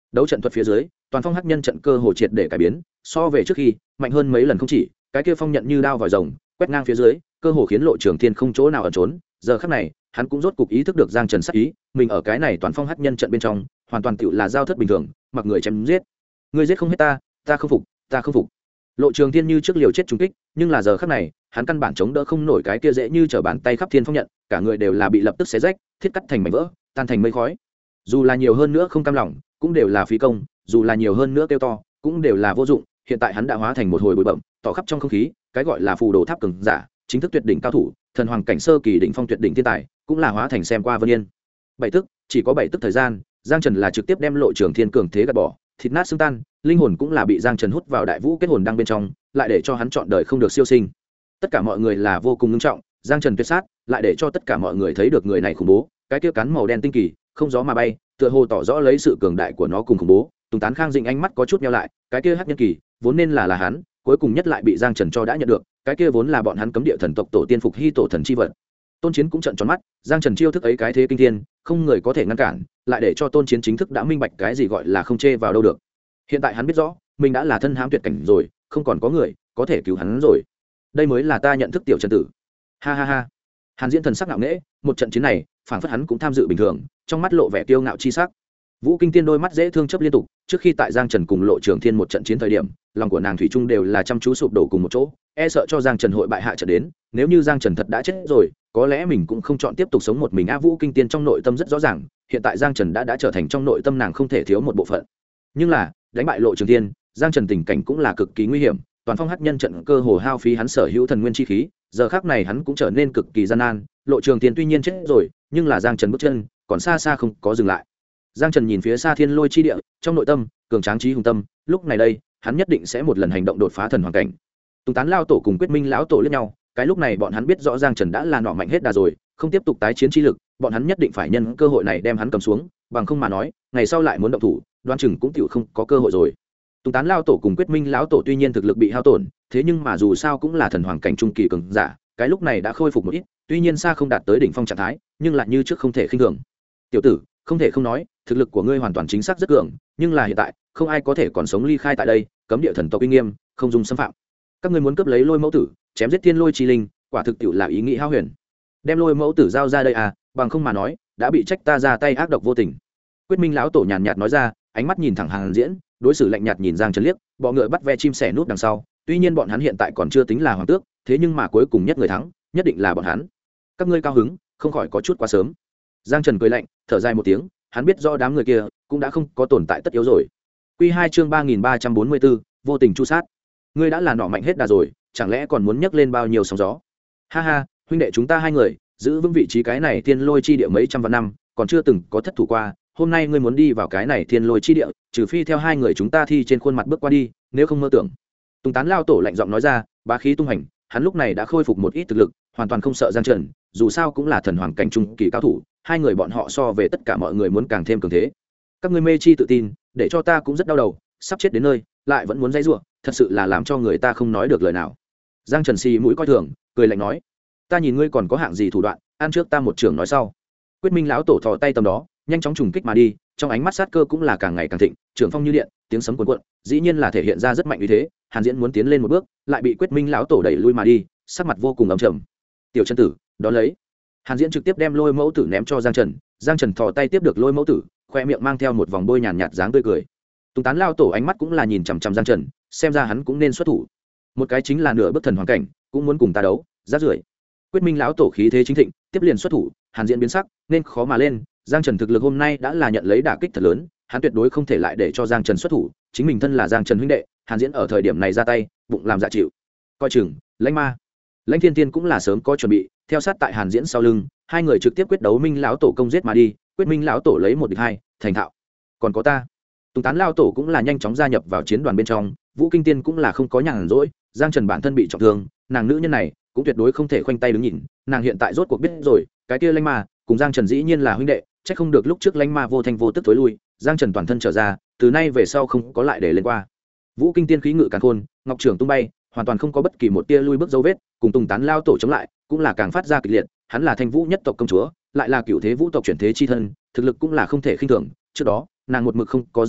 S1: đấu trận thuật phía dưới toàn phong hắc nhân trận cơ hồ triệt để cải biến, so về trước khi mạnh hơn mấy lần không chỉ, cái kia phong nhận như đao vòi rồng quét ngang phía dưới, cơ hồ khiến Lộ Trường Thiên không chỗ nào ẩn trốn. Giờ khắc này hắn cũng rốt cục ý thức được Giang Trần sắc ý, mình ở cái này toàn phong hắc nhân trận bên trong hoàn toàn tựu là giao thất bình thường, mặc người chém giết. Ngươi giết không hết ta, ta không phục, ta không phục. Lộ Trường Thiên như trước liều chết trúng kích, nhưng là giờ khắc này hắn căn bản chống đỡ không nổi cái kia dễ như trở bàn tay khắp thiên phong nhận, cả người đều là bị lập tức xé rách, thiết cắt thành mảnh vỡ, tan thành mây khói. Dù là nhiều hơn nữa không cam lòng cũng đều là phí công, dù là nhiều hơn nữa kêu to cũng đều là vô dụng. Hiện tại hắn đã hóa thành một hồi bụi bặm tỏ khắp trong không khí, cái gọi là phù đồ tháp cường giả, chính thức tuyệt đỉnh cao thủ, thần hoàng cảnh sơ kỳ đỉnh phong tuyệt đỉnh thiên tài, cũng là hóa thành xem qua vân yên. Bảy tức, chỉ có 7 tức thời gian, Giang Trần là trực tiếp đem Lộ Trường Thiên cường thế gạt bỏ, thịt nát xương tan, linh hồn cũng là bị Giang Trần hút vào đại vũ kết hồn đăng bên trong, lại để cho hắn chọn đời không được siêu sinh. Tất cả mọi người là vô cùng nghiêm trọng, Giang Trần tuyệt sát, lại để cho tất cả mọi người thấy được người này khủng bố, cái kia cắn màu đen tinh kỳ, không gió mà bay, tựa hồ tỏ rõ lấy sự cường đại của nó cùng khủng bố. Tùng Tán Khang Dĩnh ánh mắt có chút nheo lại, cái kia hắc nhân kỳ, vốn nên là hắn, cuối cùng nhất lại bị Giang Trần cho đã nhận được, cái kia vốn là bọn hắn cấm địa thần tộc tổ tiên phục hy tổ thần chi vật. Tôn Chiến cũng trợn tròn mắt, Giang Trần chiêu thức ấy cái thế kinh thiên, không người có thể ngăn cản, lại để cho Tôn Chiến chính thức đã minh bạch cái gì gọi là không chê vào đâu được. Hiện tại hắn biết rõ, mình đã là thân hãm tuyệt cảnh rồi, không còn có người có thể cứu hắn rồi. Đây mới là ta nhận thức tiểu Trần tử. Ha ha ha. Hàn Diễn thần sắc ngạo nghễ, một trận chiến này, phảng phất hắn cũng tham dự bình thường, trong mắt lộ vẻ kiêu ngạo chi sắc. Vũ Kinh Tiên đôi mắt dễ thương chớp liên tục, trước khi tại Giang Trần cùng Lộ Trường Thiên một trận chiến thời điểm, lòng của nàng thủy chung đều là chăm chú sụp đổ cùng một chỗ, e sợ cho Giang Trần hội bại hạ trận đến, nếu như Giang Trần thật đã chết rồi, có lẽ mình cũng không chọn tiếp tục sống một mình. Vũ Kinh Tiên trong nội tâm rất rõ ràng, hiện tại Giang Trần đã trở thành trong nội tâm nàng không thể thiếu một bộ phận. Nhưng là, đánh bại Lộ Trường Thiên, Giang Trần tình cảnh cũng là cực kỳ nguy hiểm, toàn phong hắc nhân trận cơ hồ hao phí hắn sở hữu thần nguyên chi khí, giờ khắc này hắn cũng trở nên cực kỳ gian nan. Lộ Trường Thiên tuy nhiên chết rồi, nhưng là Giang Trần bước chân còn xa xa không có dừng lại. Giang Trần nhìn phía xa thiên lôi chi địa, trong nội tâm cường tráng trí hùng tâm, lúc này đây hắn nhất định sẽ một lần hành động đột phá thần hoàng cảnh. Tùng Tán lao tổ cùng Quyết Minh lão tổ liếc nhau, cái lúc này bọn hắn biết rõ Giang Trần đã là nọ mạnh hết đà rồi, không tiếp tục tái chiến chi lực, bọn hắn nhất định phải nhân cơ hội này đem hắn cầm xuống, bằng không mà nói, ngày sau lại muốn động thủ, đoán chừng cũng tiểu không có cơ hội rồi. Tùng Tán lao tổ cùng Quyết Minh lão tổ tuy nhiên thực lực bị hao tổn, thế nhưng mà dù sao cũng là thần hoàng cảnh trung kỳ cường giả, cái lúc này đã khôi phục một ít, tuy nhiên xa không đạt tới đỉnh phong trạng thái, nhưng lại như trước không thể khinh thường. Tiểu tử, không thể không nói, thực lực của ngươi hoàn toàn chính xác rất cường, nhưng là hiện tại không ai có thể còn sống ly khai tại đây, cấm địa thần tộc uy nghiêm không dùng xâm phạm. Các ngươi muốn cướp lấy Lôi Mẫu Tử, chém giết thiên lôi chi linh, quả thực tiệu là ý nghĩ hao huyền. Đem Lôi Mẫu Tử giao ra đây à, bằng không mà nói đã bị trách ta ra tay ác độc vô tình. Quyết Minh lão tổ nhàn nhạt nói ra, ánh mắt nhìn thẳng Hàn Diễn, đối xử lạnh nhạt nhìn Giang Trần liếc, bọ ngựa bắt ve chim sẻ nút đằng sau, tuy nhiên bọn hắn hiện tại còn chưa tính là hoàng tước, thế nhưng mà cuối cùng nhất người thắng nhất định là bọn hắn. Các ngươi cao hứng không khỏi có chút quá sớm. Giang Trần cười lạnh, thở dài một tiếng, hắn biết rõ đám người kia cũng đã không có tồn tại tất yếu rồi. Quy 2 chương 3344, vô tình chu sát. Ngươi đã là nọ mạnh hết đà rồi, chẳng lẽ còn muốn nhấc lên bao nhiêu sóng gió? Ha ha, huynh đệ chúng ta hai người giữ vững vị trí cái này thiên lôi chi địa mấy trăm vạn năm, còn chưa từng có thất thủ qua, hôm nay ngươi muốn đi vào cái này thiên lôi chi địa, trừ phi theo hai người chúng ta thi trên khuôn mặt bước qua đi, nếu không mơ tưởng. Tùng Tán lao tổ lạnh giọng nói ra, bá khí tung hành, hắn lúc này đã khôi phục một ít thực lực, hoàn toàn không sợ Giang Trần, dù sao cũng là thần hoàng cảnh trung kỳ cao thủ, hai người bọn họ so về tất cả mọi người muốn càng thêm cường thế. Các ngươi mê chi tự tin, để cho ta cũng rất đau đầu, sắp chết đến nơi, lại vẫn muốn dãy rủa, thật sự là làm cho người ta không nói được lời nào. Giang Trần xì mũi coi thường, cười lạnh nói, ta nhìn ngươi còn có hạng gì thủ đoạn, ăn trước ta một trường nói sau. Quyết Minh lão tổ thò tay tầm đó, nhanh chóng trùng kích mà đi, trong ánh mắt sát cơ cũng là càng ngày càng thịnh, trường phong như điện, tiếng sấm cuồn cuộn, dĩ nhiên là thể hiện ra rất mạnh uy thế. Hàn Diễn muốn tiến lên một bước, lại bị Quyết Minh lão tổ đẩy lui mà đi, sắc mặt vô cùng ấm trầm. Tiểu Trần tử, đó lấy. Hàn Diễn trực tiếp đem Lôi Mẫu Tử ném cho Giang Trần, Giang Trần thò tay tiếp được Lôi Mẫu Tử, khoe miệng mang theo một vòng bôi nhàn nhạt dáng tươi cười. Tùng Tán lao tổ ánh mắt cũng là nhìn chằm chằm Giang Trần, xem ra hắn cũng nên xuất thủ. Một cái chính là nửa bước thần hoàng cảnh, cũng muốn cùng ta đấu, rát rưởi. Quyết Minh lão tổ khí thế chính thịnh, tiếp liền xuất thủ, Hàn Diễn biến sắc, nên khó mà lên. Giang Trần thực lực hôm nay đã là nhận lấy đả kích thật lớn, hắn tuyệt đối không thể lại để cho Giang Trần xuất thủ, chính mình thân là Giang Trần huynh đệ, Hàn Diễn ở thời điểm này ra tay, bụng làm dạ chịu. Coi chừng, Lãnh Ma, Lãnh Thiên Tiên cũng là sớm có chuẩn bị, theo sát tại Hàn Diễn sau lưng, hai người trực tiếp quyết đấu. Minh lão tổ công giết mà đi, Quyết Minh lão tổ lấy 1 địch 2, thành thạo. Còn có ta. Tùng Tán lão tổ cũng là nhanh chóng gia nhập vào chiến đoàn bên trong, Vũ Kinh Tiên cũng là không có nhàn rỗi, Giang Trần bản thân bị trọng thương, nàng nữ nhân này cũng tuyệt đối không thể khoanh tay đứng nhìn, nàng hiện tại rốt cuộc biết rồi, cái kia Lãnh Ma cùng Giang Trần dĩ nhiên là huynh đệ, chắc không được lúc trước Lãnh Ma vô thanh vô tức tối lui, Giang Trần toàn thân trở ra, từ nay về sau không có lại để lên qua. Vũ Kinh Tiên khí ngự càn khôn, ngọc trưởng tung bay, hoàn toàn không có bất kỳ một tia lui bước dấu vết, cùng Tùng Tán lao tổ chống lại, cũng là càng phát ra kịch liệt. Hắn là Thanh Vũ nhất tộc công chúa, lại là cựu thế vũ tộc chuyển thế chi thân, thực lực cũng là không thể khinh thường. Trước đó, nàng một mực không có ra tay,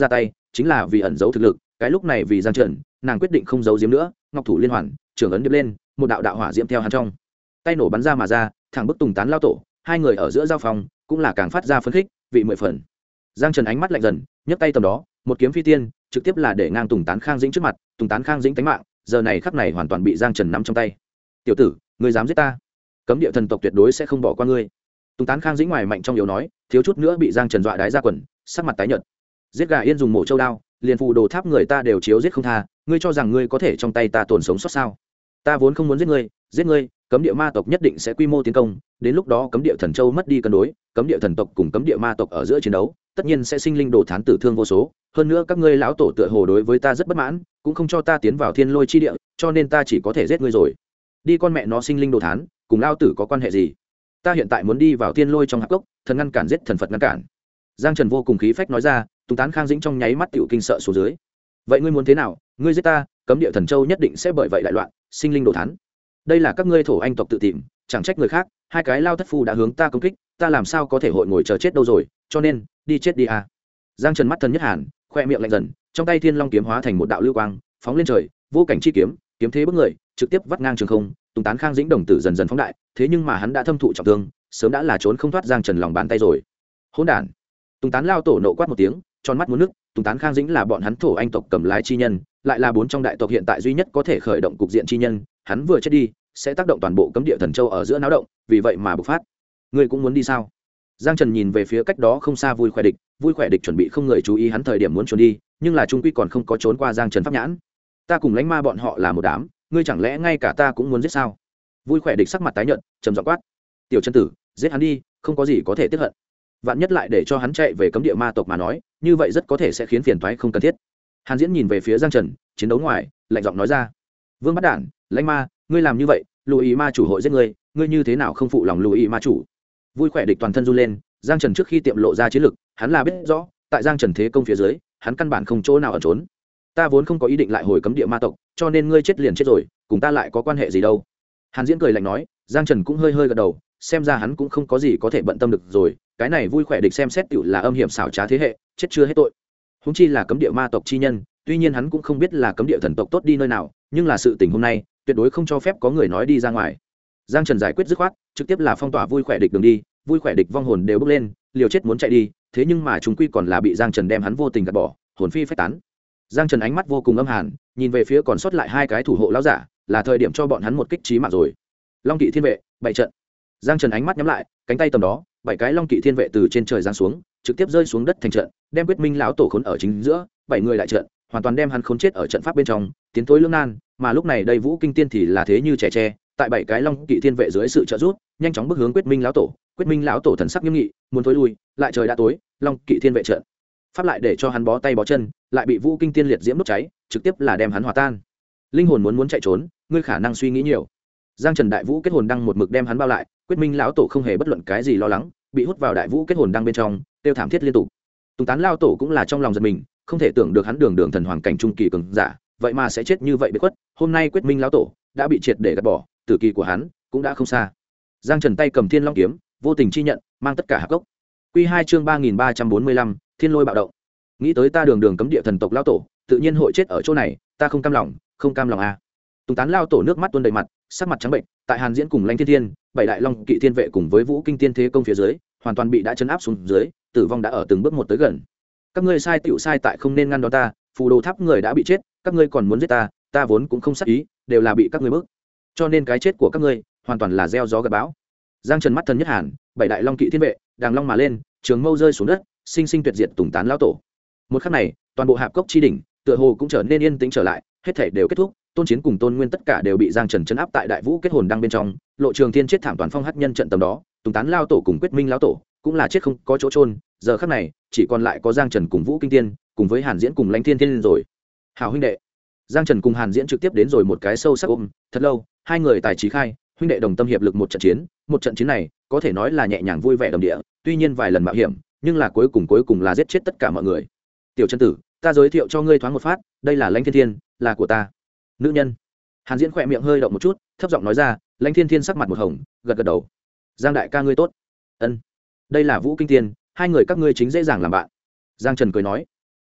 S1: chính là vì ẩn giấu thực lực. Cái lúc này vì Giang Trần, nàng quyết định không giấu giếm nữa, ngọc thủ liên hoàn, trưởng ấn điệp lên, một đạo đạo hỏa diễm theo hắn trong tay nổ bắn ra mà ra, thẳng bức Tùng Tán lao tổ. Hai người ở giữa giao phòng cũng là càng phát ra phấn khích, vị 10 phần. Giang Trần ánh mắt lạnh dần, nhấc tay tầm đó, một kiếm phi tiên, trực tiếp là để ngang Tùng Tán Khang Dĩnh trước mặt. Tùng Tán Khang Dĩnh tánh mạng, giờ này khắc này hoàn toàn bị Giang Trần nắm trong tay. "Tiểu tử, ngươi dám giết ta? Cấm địa thần tộc tuyệt đối sẽ không bỏ qua ngươi." Tùng Tán Khang Dĩnh ngoài mạnh trong yếu nói, thiếu chút nữa bị Giang Trần dọa đái ra quần, sắc mặt tái nhợt. "Giết gà yên dùng mổ châu đao, liền phù đồ tháp người ta đều chiếu giết không tha, ngươi cho rằng ngươi có thể trong tay ta tồn sống sót sao? Ta vốn không muốn giết ngươi, cấm địa ma tộc nhất định sẽ quy mô tiến công, đến lúc đó cấm địa thần châu mất đi cân đối, cấm địa thần tộc cùng cấm địa ma tộc ở giữa chiến đấu, tất nhiên sẽ sinh linh đồ thán tử thương vô số, hơn nữa các ngươi lão tổ tựa hồ đối với ta rất bất mãn, cũng không cho ta tiến vào thiên lôi chi địa, cho nên ta chỉ có thể giết ngươi rồi." "Đi con mẹ nó sinh linh đồ thán, cùng lão tử có quan hệ gì? Ta hiện tại muốn đi vào thiên lôi trong hạp cốc, thần ngăn cản giết thần Phật ngăn cản." Giang Trần vô cùng khí phách nói ra. Tùng Tán Khang Dĩnh trong nháy mắt tiểu kinh sợ xuống dưới. "Vậy ngươi muốn thế nào? Ngươi giết ta, cấm địa thần châu nhất định sẽ bởi vậy đại loạn, sinh linh đồ thán. Đây là các ngươi thổ anh tộc tự tìm, chẳng trách người khác, hai cái lao thất phu đã hướng ta công kích, ta làm sao có thể hội ngồi chờ chết đâu rồi, cho nên, đi chết đi à." Giang Trần mắt thần nhất hàn, khoe miệng lạnh dần, trong tay Thiên Long kiếm hóa thành một đạo lưu quang, phóng lên trời, vô cảnh chi kiếm, kiếm thế bức người, trực tiếp vắt ngang trường không. Tùng Tán Khang Dĩnh đồng tử dần dần phóng đại, thế nhưng mà hắn đã thâm thụ trọng thương, sớm đã là trốn không thoát Giang Trần lòng bàn tay rồi. "Hỗn đản!" Tùng Tán lao tổ nộ quát một tiếng, tròn mắt muốn nước. Tùng Tán Khang Dĩnh là bọn hắn thổ anh tộc cầm lái chi nhân, lại là 4 trong đại tộc hiện tại duy nhất có thể khởi động cục diện chi nhân, hắn vừa chết đi sẽ tác động toàn bộ cấm địa thần châu ở giữa náo động, vì vậy mà bộc phát. "Ngươi cũng muốn đi sao?" Giang Trần nhìn về phía cách đó không xa Vui Khỏe Địch chuẩn bị không người chú ý hắn thời điểm muốn trốn đi, nhưng là trung quy còn không có trốn qua Giang Trần pháp nhãn. "Ta cùng lãnh ma bọn họ là một đám, ngươi chẳng lẽ ngay cả ta cũng muốn giết sao?" Vui Khỏe Địch sắc mặt tái nhợt, trầm giọng quát. "Tiểu chân tử, giết hắn đi, không có gì có thể tiếc hận. Vạn nhất lại để cho hắn chạy về cấm địa ma tộc mà nói, như vậy rất có thể sẽ khiến phiền toái không cần thiết." Hàn Diễn nhìn về phía Giang Trần, chiến đấu ngoài, lạnh giọng nói ra. "Vương Bắt Đản, lãnh ma, ngươi làm như vậy, Lùi Ý ma chủ hội giết ngươi, ngươi như thế nào không phụ lòng Lùi Ý ma chủ?" Vui Khỏe Địch toàn thân run lên, Giang Trần trước khi tiệm lộ ra chiến lực, hắn là biết rõ, tại Giang Trần thế công phía dưới, hắn căn bản không chỗ nào ẩn trốn. "Ta vốn không có ý định lại hồi cấm địa ma tộc, cho nên ngươi chết liền chết rồi, cùng ta lại có quan hệ gì đâu." Hàn Diễn cười lạnh nói. Giang Trần cũng hơi gật đầu, xem ra hắn cũng không có gì có thể bận tâm được rồi, cái này Vui Khỏe Địch xem xét tựu là âm hiểm xảo trá thế hệ, chết chưa hết tội. Huống chi là cấm địa ma tộc chi nhân, tuy nhiên hắn cũng không biết là cấm địa thần tộc tốt đi nơi nào, nhưng là sự tình hôm nay, tuyệt đối không cho phép có người nói đi ra ngoài. Giang Trần giải quyết dứt khoát, trực tiếp là phong tỏa Vui Khỏe Địch đường đi, Vui Khỏe Địch vong hồn đều bốc lên, liều chết muốn chạy đi, thế nhưng mà chúng quy còn là bị Giang Trần đem hắn vô tình gạt bỏ, hồn phi phách tán. Giang Trần ánh mắt vô cùng âm hàn, nhìn về phía còn sót lại hai cái thủ hộ lão giả, là thời điểm cho bọn hắn một kích chí mạng rồi. Long Kỵ Thiên Vệ, bày trận. Giang Trần ánh mắt nhắm lại, cánh tay tầm đó, 7 cái Long Kỵ Thiên Vệ từ trên trời giáng xuống, trực tiếp rơi xuống đất thành trận, đem Quyết Minh lão tổ khốn ở chính giữa, 7 người đại trận, hoàn toàn đem hắn khốn chết ở trận pháp bên trong, tiến tối lưỡng nan, mà lúc này đây Vũ Kinh Tiên thì là thế như trẻ tre, tại 7 cái Long Kỵ Thiên Vệ dưới sự trợ giúp, nhanh chóng bước hướng Quyết Minh lão tổ. Quyết Minh lão tổ thần sắc nghiêm nghị, muốn tối lui, lại trời đã tối, Long Kỵ Thiên Vệ trận pháp lại để cho hắn bó tay bó chân, lại bị Vũ Kinh Tiên liệt diễm đốt cháy, trực tiếp là đem hắn hòa tan. Linh hồn muốn chạy trốn, ngươi khả năng suy nghĩ nhiều. Giang Trần đại vũ kết hồn đăng một mực đem hắn bao lại, Quyết Minh lão tổ không hề bất luận cái gì lo lắng, bị hút vào đại vũ kết hồn đăng bên trong, tiêu thảm thiết liên tục. Tùng Tán lão tổ cũng là trong lòng giật mình, không thể tưởng được hắn đường thần hoàng cảnh trung kỳ cường giả, vậy mà sẽ chết như vậy biệt khuất. Hôm nay Quyết Minh lão tổ đã bị triệt để gạt bỏ, tử kỳ của hắn cũng đã không xa. Giang Trần tay cầm Thiên Long kiếm, vô tình chi nhận, mang tất cả hạp gốc. Quy 2 chương 3345, Thiên Lôi bạo động. Nghĩ tới ta đường cấm địa thần tộc lão tổ, tự nhiên hội chết ở chỗ này, ta không cam lòng a. Tùng Tán lão tổ nước mắt tuôn đầy mặt, sắc mặt trắng bệnh, tại Hàn Diễn cùng Lãnh Thiên Thiên, 7 đại Long Kỵ Thiên Vệ cùng với Vũ Kinh Tiên thế công phía dưới, hoàn toàn bị đã chấn áp xuống dưới, tử vong đã ở từng bước một tới gần. Các ngươi sai tiểu sai tại không nên ngăn đón ta, phù đồ tháp người đã bị chết, các ngươi còn muốn giết ta, ta vốn cũng không sát ý, đều là bị các ngươi bức. Cho nên cái chết của các ngươi, hoàn toàn là gieo gió gặt bão. Giang Trần mắt thần nhất hàn, 7 đại Long Kỵ Thiên Vệ, đàng long mà lên, trường mâu rơi xuống đất, sinh sinh tuyệt diệt Tùng Tán lão tổ. Một khắc này, toàn bộ hạp cốc chi đỉnh, tựa hồ cũng trở nên yên tĩnh trở lại, hết thảy đều kết thúc, Tôn Chiến cùng Tôn Nguyên tất cả đều bị Giang Trần chấn áp tại đại vũ kết hồn đang bên trong, Lộ Trường Thiên chết thảm toàn phong hắc nhân trận tầm đó, Tùng Tán lão tổ cùng Quyết Minh lão tổ cũng là chết không có chỗ chôn, giờ khắc này, chỉ còn lại có Giang Trần cùng Vũ Kinh Tiên, cùng với Hàn Diễn cùng Lãnh Thiên Thiên rồi. Hảo huynh đệ. Giang Trần cùng Hàn Diễn trực tiếp đến rồi một cái sâu sắc ôm, thật lâu, hai người tài trí khai, huynh đệ đồng tâm hiệp lực một trận chiến này, có thể nói là nhẹ nhàng vui vẻ đồng địa, tuy nhiên vài lần mạo hiểm, nhưng là cuối cùng là giết chết tất cả mọi người. Tiểu chân tử, ta giới thiệu cho ngươi thoáng một phát, đây là Lãnh Thiên Thiên, là của ta. Nữ nhân. Hàn Diễn khỏe miệng hơi động một chút, thấp giọng nói ra. Lãnh Thiên Thiên sắc mặt một hồng, gật đầu. Giang đại ca ngươi tốt. Ân. Đây là Vũ Kinh Tiên, hai người các ngươi chính dễ dàng làm bạn. Giang Trần cười nói.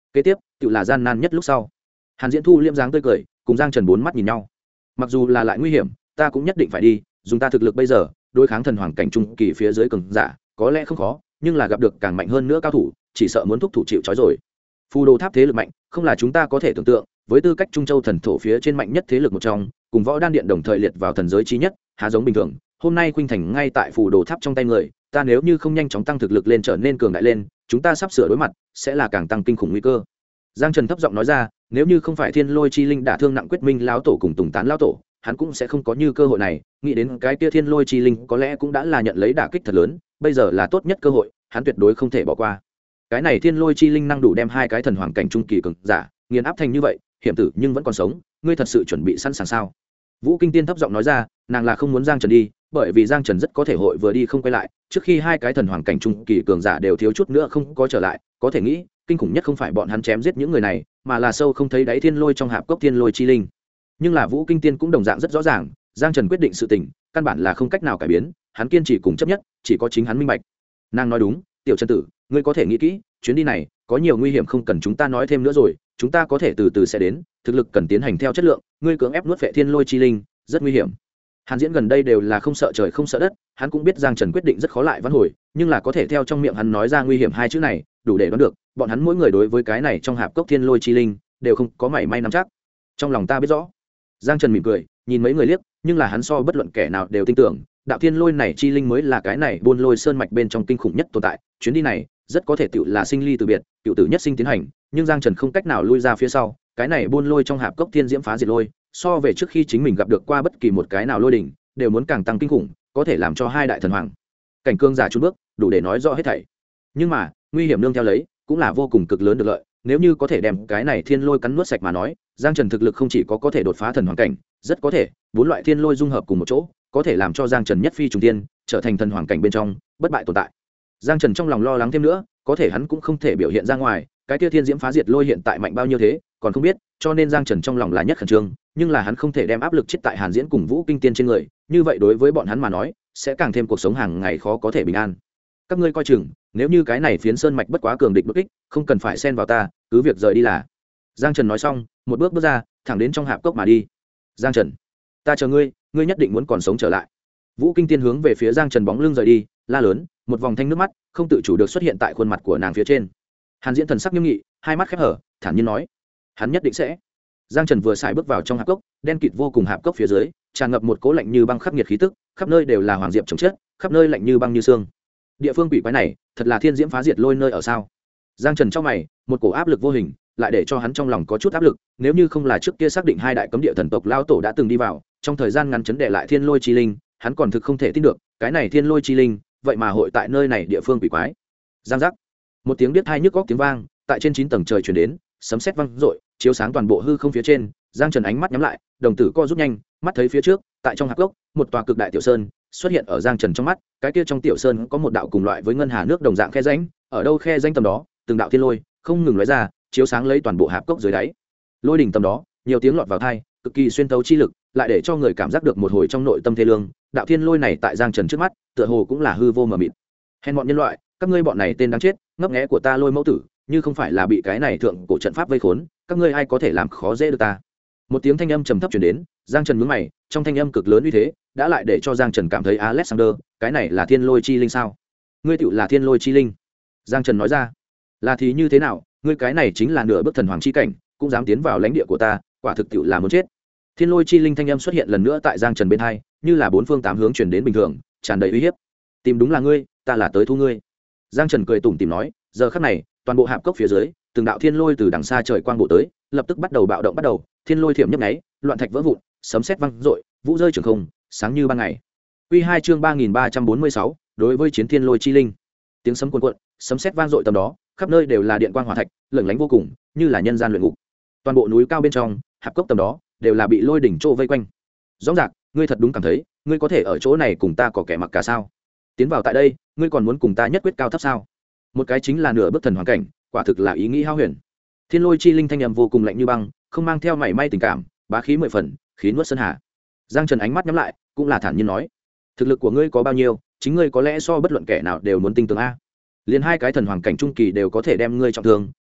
S1: kế tiếp tự là gian nan nhất lúc sau. Hàn Diễn thu liễm dáng tươi cười, cùng Giang Trần bốn mắt nhìn nhau. Mặc dù là lại nguy hiểm, ta cũng nhất định phải đi, dùng ta thực lực bây giờ đối kháng thần hoàng cảnh trung kỳ phía dưới cường giả có lẽ không khó, nhưng là gặp được càng mạnh hơn nữa cao thủ chỉ sợ muốn thúc thủ chịu trói rồi. Phù Đồ Tháp thế lực mạnh không là chúng ta có thể tưởng tượng, với tư cách Trung Châu thần thổ phía trên mạnh nhất thế lực một trong, cùng Võ Đan Điện đồng thời liệt vào thần giới chí nhất, há giống bình thường. Hôm nay Khuynh Thành ngay tại Phù Đồ Tháp trong tay người, ta nếu như không nhanh chóng tăng thực lực lên trở nên cường đại lên, chúng ta sắp sửa đối mặt sẽ là càng tăng kinh khủng nguy cơ. Giang Trần thấp giọng nói ra, nếu như không phải Thiên Lôi Chi Linh đả thương nặng Quyết Minh lão tổ cùng Tùng Tán lão tổ, hắn cũng sẽ không có như cơ hội này. Nghĩ đến cái kia Thiên Lôi Chi Linh có lẽ cũng đã là nhận lấy đả kích thật lớn, bây giờ là tốt nhất cơ hội, hắn tuyệt đối không thể bỏ qua. Cái này Thiên Lôi Chi Linh năng đủ đem hai cái thần hoàng cảnh trung kỳ cường giả nghiền áp thành như vậy, hiểm tử nhưng vẫn còn sống, ngươi thật sự chuẩn bị sẵn sàng sao? Vũ Kinh Tiên thấp giọng nói ra, nàng là không muốn Giang Trần đi, bởi vì Giang Trần rất có thể hội vừa đi không quay lại, trước khi hai cái thần hoàng cảnh trung kỳ cường giả đều thiếu chút nữa không có trở lại, có thể nghĩ, kinh khủng nhất không phải bọn hắn chém giết những người này, mà là sâu không thấy đáy Thiên Lôi trong hạp cốc Thiên Lôi Chi Linh. Nhưng là Vũ Kinh Tiên cũng đồng dạng rất rõ ràng, Giang Trần quyết định sự tình, căn bản là không cách nào cải biến, hắn kiên trì cùng chấp nhất, chỉ có chính hắn minh bạch. Nàng nói đúng, Tiểu Trần tử, ngươi có thể nghĩ kỹ, chuyến đi này có nhiều nguy hiểm không cần chúng ta nói thêm nữa rồi, chúng ta có thể từ từ sẽ đến, thực lực cần tiến hành theo chất lượng, ngươi cưỡng ép nuốt phệ Thiên Lôi Chi Linh, rất nguy hiểm. Hàn Diễn gần đây đều là không sợ trời không sợ đất, hắn cũng biết Giang Trần quyết định rất khó lại vãn hồi, nhưng là có thể theo trong miệng hắn nói ra nguy hiểm hai chữ này, đủ để đoán được, bọn hắn mỗi người đối với cái này trong hạp cốc Thiên Lôi Chi Linh đều không có mảy may nắm chắc. Trong lòng ta biết rõ. Giang Trần mỉm cười, nhìn mấy người liếc, nhưng là hắn so bất luận kẻ nào đều tin tưởng, đạo Thiên Lôi này chi linh mới là cái này Buôn Lôi Sơn mạch bên trong kinh khủng nhất tồn tại, chuyến đi này rất có thể tựu là sinh ly từ biệt, cựu tử nhất sinh tiến hành, nhưng Giang Trần không cách nào lui ra phía sau, cái này Buôn Lôi trong hạp cốc Thiên Diễm phá diệt lôi, so về trước khi chính mình gặp được qua bất kỳ một cái nào lôi đỉnh, đều muốn càng tăng kinh khủng, có thể làm cho hai đại thần hoàng cảnh cương giả chùn bước, đủ để nói rõ hết thảy. Nhưng mà nguy hiểm nương theo lấy cũng là vô cùng cực lớn được lợi, nếu như có thể đem cái này thiên lôi cắn nuốt sạch mà nói, Giang Trần thực lực không chỉ có thể đột phá thần hoàng cảnh, rất có thể bốn loại thiên lôi dung hợp cùng một chỗ, có thể làm cho Giang Trần nhất phi trùng tiên, trở thành thần hoàng cảnh bên trong bất bại tồn tại. Giang Trần trong lòng lo lắng thêm nữa, có thể hắn cũng không thể biểu hiện ra ngoài, cái kia thiên diễm phá diệt lôi hiện tại mạnh bao nhiêu thế, còn không biết, cho nên Giang Trần trong lòng là nhất khẩn trương, nhưng là hắn không thể đem áp lực chết tại Hàn Diễn cùng Vũ Kinh Tiên trên người, như vậy đối với bọn hắn mà nói, sẽ càng thêm cuộc sống hàng ngày khó có thể bình an. Các ngươi coi chừng, nếu như cái này phiến sơn mạch bất quá cường địch bất kích, không cần phải xen vào ta, cứ việc rời đi là. Giang Trần nói xong, một bước bước ra, thẳng đến trong hạp cốc mà đi. Giang Trần, ta chờ ngươi, ngươi nhất định muốn còn sống trở lại. Vũ Kinh Tiên hướng về phía Giang Trần bóng lưng rời đi, la lớn, một vòng thanh nước mắt không tự chủ được xuất hiện tại khuôn mặt của nàng phía trên. Hàn Diễn thần sắc nghiêm nghị, hai mắt khép hở, thản nhiên nói, hắn nhất định sẽ. Giang Trần vừa xài bước vào trong hạp cốc, đen kịt vô cùng hạp cốc phía dưới, tràn ngập một cỗ lạnh như băng khắc nghiệt khí tức, khắp nơi đều là hoàng diệp chồng chết, khắp nơi lạnh như băng như xương. Địa phương quỷ quái này, thật là thiên diễm phá diệt lôi nơi ở sao? Giang Trần trong mày, một cổ áp lực vô hình, lại để cho hắn trong lòng có chút áp lực, nếu như không là trước kia xác định hai đại cấm địa thần tộc lao tổ đã từng đi vào, trong thời gian ngắn chấn đệ lại thiên lôi chi linh, hắn còn thực không thể tin được, cái này thiên lôi chi linh, vậy mà hội tại nơi này địa phương quỷ quái. Giang giác. Một tiếng điếc tai nhức óc tiếng vang, tại trên 9 tầng trời truyền đến, sấm sét vang rội, chiếu sáng toàn bộ hư không phía trên. Giang Trần ánh mắt nhắm lại, đồng tử co rút nhanh, mắt thấy phía trước, tại trong hạp cốc, một tòa cực đại tiểu sơn xuất hiện ở Giang Trần trong mắt, cái kia trong tiểu sơn có một đạo cùng loại với ngân hà nước đồng dạng khe rãnh, ở đâu khe rãnh tầm đó, từng đạo thiên lôi không ngừng lóe ra, chiếu sáng lấy toàn bộ hạp cốc dưới đáy. Lôi đỉnh tầm đó, nhiều tiếng lọt vào tai, cực kỳ xuyên tấu chi lực, lại để cho người cảm giác được một hồi trong nội tâm thê lương. Đạo thiên lôi này tại Giang Trần trước mắt, tựa hồ cũng là hư vô mờ mịt. Hèn bọn nhân loại, các ngươi bọn này tên đáng chết, ngấp nghé của ta Lôi mẫu tử, như không phải là bị cái này thượng cổ trận pháp vây khốn, các ngươi ai có thể làm khó dễ được ta? Một tiếng thanh âm trầm thấp truyền đến, Giang Trần nhướng mày, trong thanh âm cực lớn uy thế, đã lại để cho Giang Trần cảm thấy Alexander, cái này là thiên lôi chi linh sao? Ngươi tựu là thiên lôi chi linh? Giang Trần nói ra. Là thì như thế nào, ngươi cái này chính là nửa bước thần hoàng chi cảnh, cũng dám tiến vào lãnh địa của ta, quả thực tựu là muốn chết. Thiên lôi chi linh thanh âm xuất hiện lần nữa tại Giang Trần bên hai, như là bốn phương tám hướng truyền đến bình thường, tràn đầy uy hiếp. Tìm đúng là ngươi, ta là tới thu ngươi. Giang Trần cười tủm tỉm nói, giờ khắc này, toàn bộ hạp cốc phía dưới, từng đạo thiên lôi từ đằng xa trời quang bộ tới, lập tức bắt đầu bạo động bắt đầu, thiên lôi thiểm nhấp nháy, loạn thạch vỡ vụn, sấm sét vang rội, vũ rơi trường không, sáng như ban ngày. Quy 2 chương 3346, đối với chiến thiên lôi chi linh. Tiếng sấm cuồn cuộn, sấm sét vang dội tầm đó, khắp nơi đều là điện quang hỏa thạch, lửng lánh vô cùng, như là nhân gian luyện ngục. Toàn bộ núi cao bên trong, hạp cốc tầm đó, đều là bị lôi đỉnh trô vây quanh. Rõ ràng, ngươi thật đúng cảm thấy, ngươi có thể ở chỗ này cùng ta có kẻ mặc cả sao? Tiến vào tại đây, ngươi còn muốn cùng ta nhất quyết cao thấp sao? Một cái chính là nửa bước thần hoàn cảnh, quả thực là ý nghĩ hao huyền. Thiên lôi chi linh thanh âm vô cùng lạnh như băng, không mang theo mảy may tình cảm, bá khí mười phần, khí nuốt sơn hà. Giang Trần ánh mắt nhắm lại, cũng là thản nhiên nói, thực lực của ngươi có bao nhiêu, chính ngươi có lẽ so bất luận kẻ nào đều muốn tinh tường a. Liền hai cái thần hoàng cảnh trung kỳ đều có thể đem ngươi trọng thương,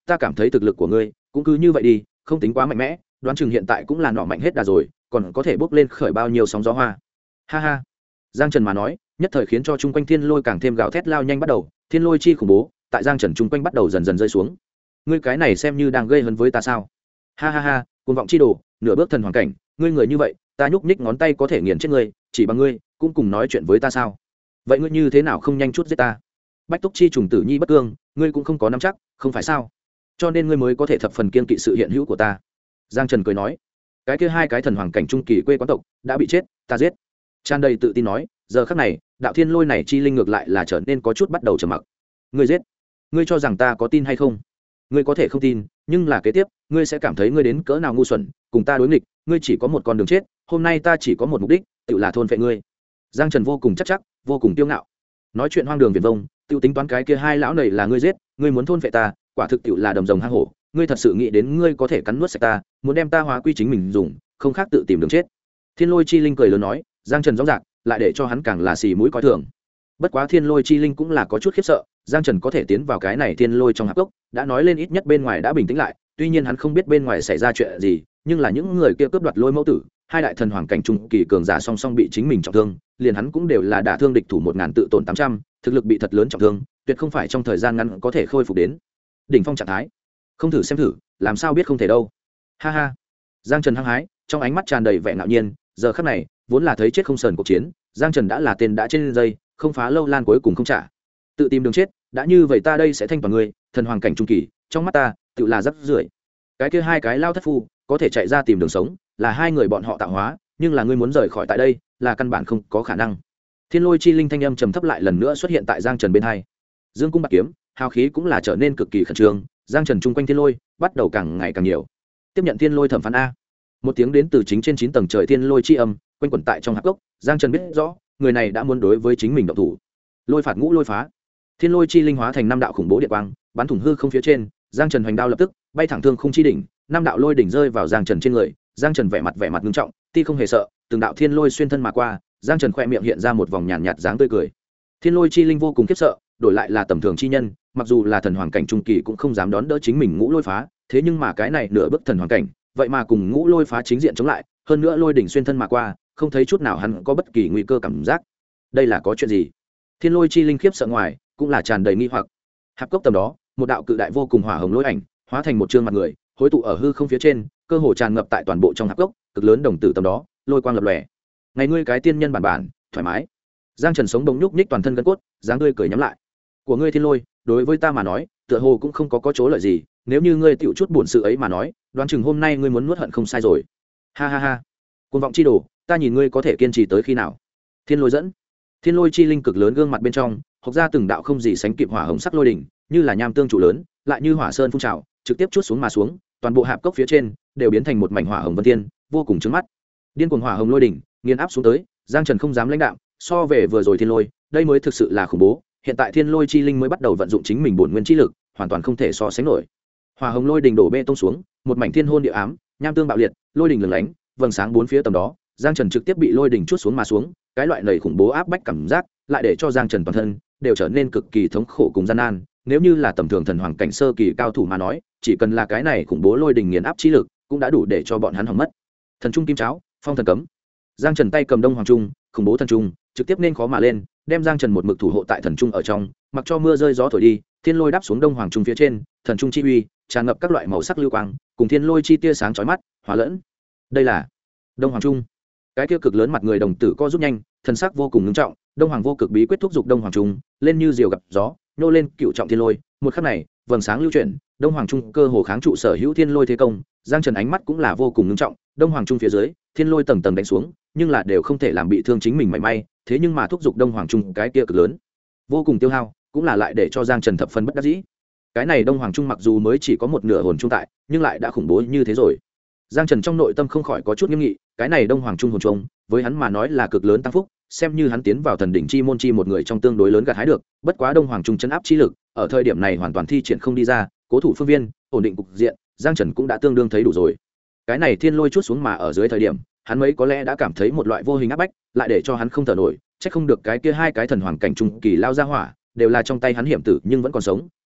S1: ta cảm thấy thực lực của ngươi cũng cứ như vậy đi, không tính quá mạnh mẽ, đoán chừng hiện tại cũng là nọ mạnh hết đà rồi, còn có thể bốc lên khởi bao nhiêu sóng gió hoa. Ha ha. Giang Trần mà nói, nhất thời khiến cho chung quanh thiên lôi càng thêm gào thét lao nhanh bắt đầu, thiên lôi chi khủng bố, tại Giang Trần chung quanh bắt đầu dần dần rơi xuống. Ngươi cái này xem như đang gây hấn với ta sao? Ha ha ha, cuồng vọng chi đồ, nửa bước thần hoàn cảnh, ngươi người như vậy, ta nhúc nhích ngón tay có thể nghiền chết ngươi, chỉ bằng ngươi, cũng cùng nói chuyện với ta sao? Vậy ngươi như thế nào không nhanh chút giết ta? Bách Túc chi trùng tử nhi bất cương, ngươi cũng không có nắm chắc, không phải sao? Cho nên ngươi mới có thể thập phần kiên kỵ sự hiện hữu của ta. Giang Trần cười nói, cái kia hai cái thần hoàng cảnh trung kỳ quê quán tộc đã bị chết, ta giết. Tràn đầy tự tin nói, giờ khắc này, đạo thiên lôi này chi linh ngược lại là trở nên có chút bắt đầu trầm mặc. Ngươi giết? Ngươi cho rằng ta có tin hay không? Ngươi có thể không tin, nhưng là kế tiếp, ngươi sẽ cảm thấy ngươi đến cỡ nào ngu xuẩn, cùng ta đối nghịch, ngươi chỉ có một con đường chết, hôm nay ta chỉ có một mục đích, tự là thôn phệ ngươi. Giang Trần vô cùng chắc, vô cùng kiêu ngạo. Nói chuyện hoang đường viển vông, tiêu tính toán cái kia hai lão này là ngươi giết, ngươi muốn thôn phệ ta, quả thực tiểu là đầm rồng hang hổ, ngươi thật sự nghĩ đến ngươi có thể cắn nuốt sạch ta, muốn đem ta hóa quy chính mình dùng, không khác tự tìm đường chết. Thiên Lôi chi linh cười lớn nói, Giang Trần rõ ràng, lại để cho hắn càng là xì mũi coi thường. Bất quá Thiên Lôi chi linh cũng là có chút khiếp sợ, Giang Trần có thể tiến vào cái này thiên lôi trong hạp cốc, đã nói lên ít nhất bên ngoài đã bình tĩnh lại, tuy nhiên hắn không biết bên ngoài xảy ra chuyện gì, nhưng là những người kia cướp đoạt lôi mẫu tử, hai đại thần hoàng cảnh trung kỳ cường giả song song bị chính mình trọng thương, liền hắn cũng đều là đả thương địch thủ 1000 tự tổn 800, thực lực bị thật lớn trọng thương, tuyệt không phải trong thời gian ngắn có thể khôi phục đến đỉnh phong trạng thái. Không thử xem thử, làm sao biết không thể đâu. Ha ha. Giang Trần hăng hái, trong ánh mắt tràn đầy vẻ ngạo nhiên, giờ khắc này, vốn là thấy chết không sờn cuộc chiến, Giang Trần đã là tên đã trên dây, không phá lâu lan cuối cùng không trả. Tự tìm đường chết, đã như vậy ta đây sẽ thanh toàn ngươi, thần hoàng cảnh trung kỳ, trong mắt ta, tự là rắc rưởi. Cái kia hai cái lao thất phu, có thể chạy ra tìm đường sống, là hai người bọn họ tạo hóa, nhưng là ngươi muốn rời khỏi tại đây, là căn bản không có khả năng. Thiên Lôi chi linh thanh âm trầm thấp lại lần nữa xuất hiện tại Giang Trần bên hai. Dương cung bạc kiếm, hào khí cũng là trở nên cực kỳ khẩn trương, Giang Trần chung quanh thiên lôi bắt đầu càng ngày càng nhiều. Tiếp nhận thiên lôi thẩm phán a. Một tiếng đến từ chính trên 9 tầng trời thiên lôi chi âm, quanh quẩn tại trong hạp gốc, Giang Trần biết rõ, người này đã muốn đối với chính mình động thủ. Lôi phạt ngũ lôi phá. Thiên lôi chi linh hóa thành 5 đạo khủng bố điện quang, bắn thủng hư không phía trên, Giang Trần hoành đao lập tức bay thẳng thương không chi đỉnh, 5 đạo lôi đỉnh rơi vào Giang Trần trên người, Giang Trần vẻ mặt nghiêm trọng, ti không hề sợ, từng đạo thiên lôi xuyên thân mà qua, Giang Trần khẽ miệng hiện ra một vòng nhàn nhạt dáng tươi cười. Thiên lôi chi linh vô cùng khiếp sợ, đổi lại là tầm thường chi nhân, mặc dù là thần hoàng cảnh trung kỳ cũng không dám đón đỡ chính mình ngũ lôi phá, thế nhưng mà cái này nửa bước thần hoàng cảnh, vậy mà cùng ngũ lôi phá chính diện chống lại, hơn nữa lôi đỉnh xuyên thân mà qua, không thấy chút nào hắn có bất kỳ nguy cơ cảm giác. Đây là có chuyện gì? Thiên lôi chi linh khiếp sợ ngoài, cũng là tràn đầy nghi hoặc. Hạp cốc tầm đó, một đạo cự đại vô cùng hỏa hồng lôi ảnh, hóa thành một trương mặt người, hối tụ ở hư không phía trên, cơ hồ tràn ngập tại toàn bộ trong hạp cốc, cực lớn đồng tử tầm đó, lôi quang lập lòe. Ngày ngươi cái tiên nhân bản bản, thoải mái. Giang Trần sống bỗng nhúc nhích toàn thân gân cốt, dáng tươi cười nhắm lại. Của ngươi thiên lôi, đối với ta mà nói, tựa hồ cũng không có chỗ lợi gì, nếu như ngươi tiểu chút buồn sự ấy mà nói, đoán chừng hôm nay ngươi muốn nuốt hận không sai rồi. Ha ha ha. Cuồng vọng chi đồ, ta nhìn ngươi có thể kiên trì tới khi nào? Thiên lôi dẫn. Thiên lôi chi linh cực lớn gương mặt bên trong, hộc ra từng đạo không gì sánh kịp hỏa hồng sắc lôi đỉnh, như là nham tương trụ lớn, lại như hỏa sơn phun trào, trực tiếp chuốt xuống mà xuống, toàn bộ hạp cốc phía trên đều biến thành một mảnh hỏa hồng vân thiên, vô cùng chói mắt. Điên cuồng hỏa hồng lôi đỉnh, nghiền áp xuống tới, Giang Trần không dám lãnh đạm, so về vừa rồi thiên lôi, đây mới thực sự là khủng bố, hiện tại thiên lôi chi linh mới bắt đầu vận dụng chính mình bổn nguyên chi lực, hoàn toàn không thể so sánh nổi. Hỏa hồng lôi đỉnh đổ bê tông xuống, một mảnh thiên hôn địa ám, nham tương bạo liệt, lôi đỉnh lửng lánh, vầng sáng bốn phía tầm đó, Giang Trần trực tiếp bị lôi đỉnh chuốt xuống mà xuống, cái loại nảy khủng bố áp bách cảm giác, lại để cho Giang Trần toàn thân đều trở nên cực kỳ thống khổ cùng gian nan, nếu như là tầm thường thần hoàng cảnh sơ kỳ cao thủ mà nói, chỉ cần là cái này khủng bố lôi đỉnh nghiền áp chí lực, cũng đã đủ để cho bọn hắn hỏng mất. Thần trung kim cháo, phong thần cấm. Giang Trần tay cầm đông hoàng trung, khủng bố thần trung, trực tiếp nên khó mà lên, đem Giang Trần một mực thủ hộ tại thần trung ở trong, mặc cho mưa rơi gió thổi đi, thiên lôi đáp xuống đông hoàng trung phía trên, thần trung chi uy tràn ngập các loại màu sắc lưu quang, cùng thiên lôi chi tia sáng chói mắt, hòa lẫn. Đây là đông hoàng trung. Cái kia cực lớn mặt người đồng tử co rút nhanh, thần sắc vô cùng nghiêm trọng, đông hoàng vô cực bí quyết thúc giục đông hoàng trung lên như diều gặp gió, nô lên cựu trọng thiên lôi, một khắc này, vầng sáng lưu chuyển, đông hoàng trung cơ hồ kháng trụ sở hữu thiên lôi thế công, Giang Trần ánh mắt cũng là vô cùng nghiêm trọng, đông hoàng trung phía dưới, thiên lôi tầng tầng đánh xuống, nhưng là đều không thể làm bị thương chính mình mảy may, thế nhưng mà thúc giục đông hoàng trung cái kia cực lớn, vô cùng tiêu hao, cũng là lại để cho Giang Trần thập phân bất đắc dĩ. Cái này đông hoàng trung mặc dù mới chỉ có một nửa hồn trung tại, nhưng lại đã khủng bố như thế rồi. Giang Trần trong nội tâm không khỏi có chút nghiêm nghị, cái này đông hoàng trung hồn trung, với hắn mà nói là cực lớn tăng phúc, xem như hắn tiến vào thần đỉnh chi môn chi một người trong tương đối lớn gặt hái được, bất quá đông hoàng trung chấn áp chi lực, ở thời điểm này hoàn toàn thi triển không đi ra, cố thủ phương viên, ổn định cục diện, Giang Trần cũng đã tương đương thấy đủ rồi. Cái này thiên lôi chút xuống mà ở dưới thời điểm, hắn mấy có lẽ đã cảm thấy một loại vô hình áp bách, lại để cho hắn không thở nổi, chắc không được cái kia hai cái thần hoàng cảnh trung kỳ lao ra hỏa, đều là trong tay hắn hiểm tử nhưng vẫn còn sống,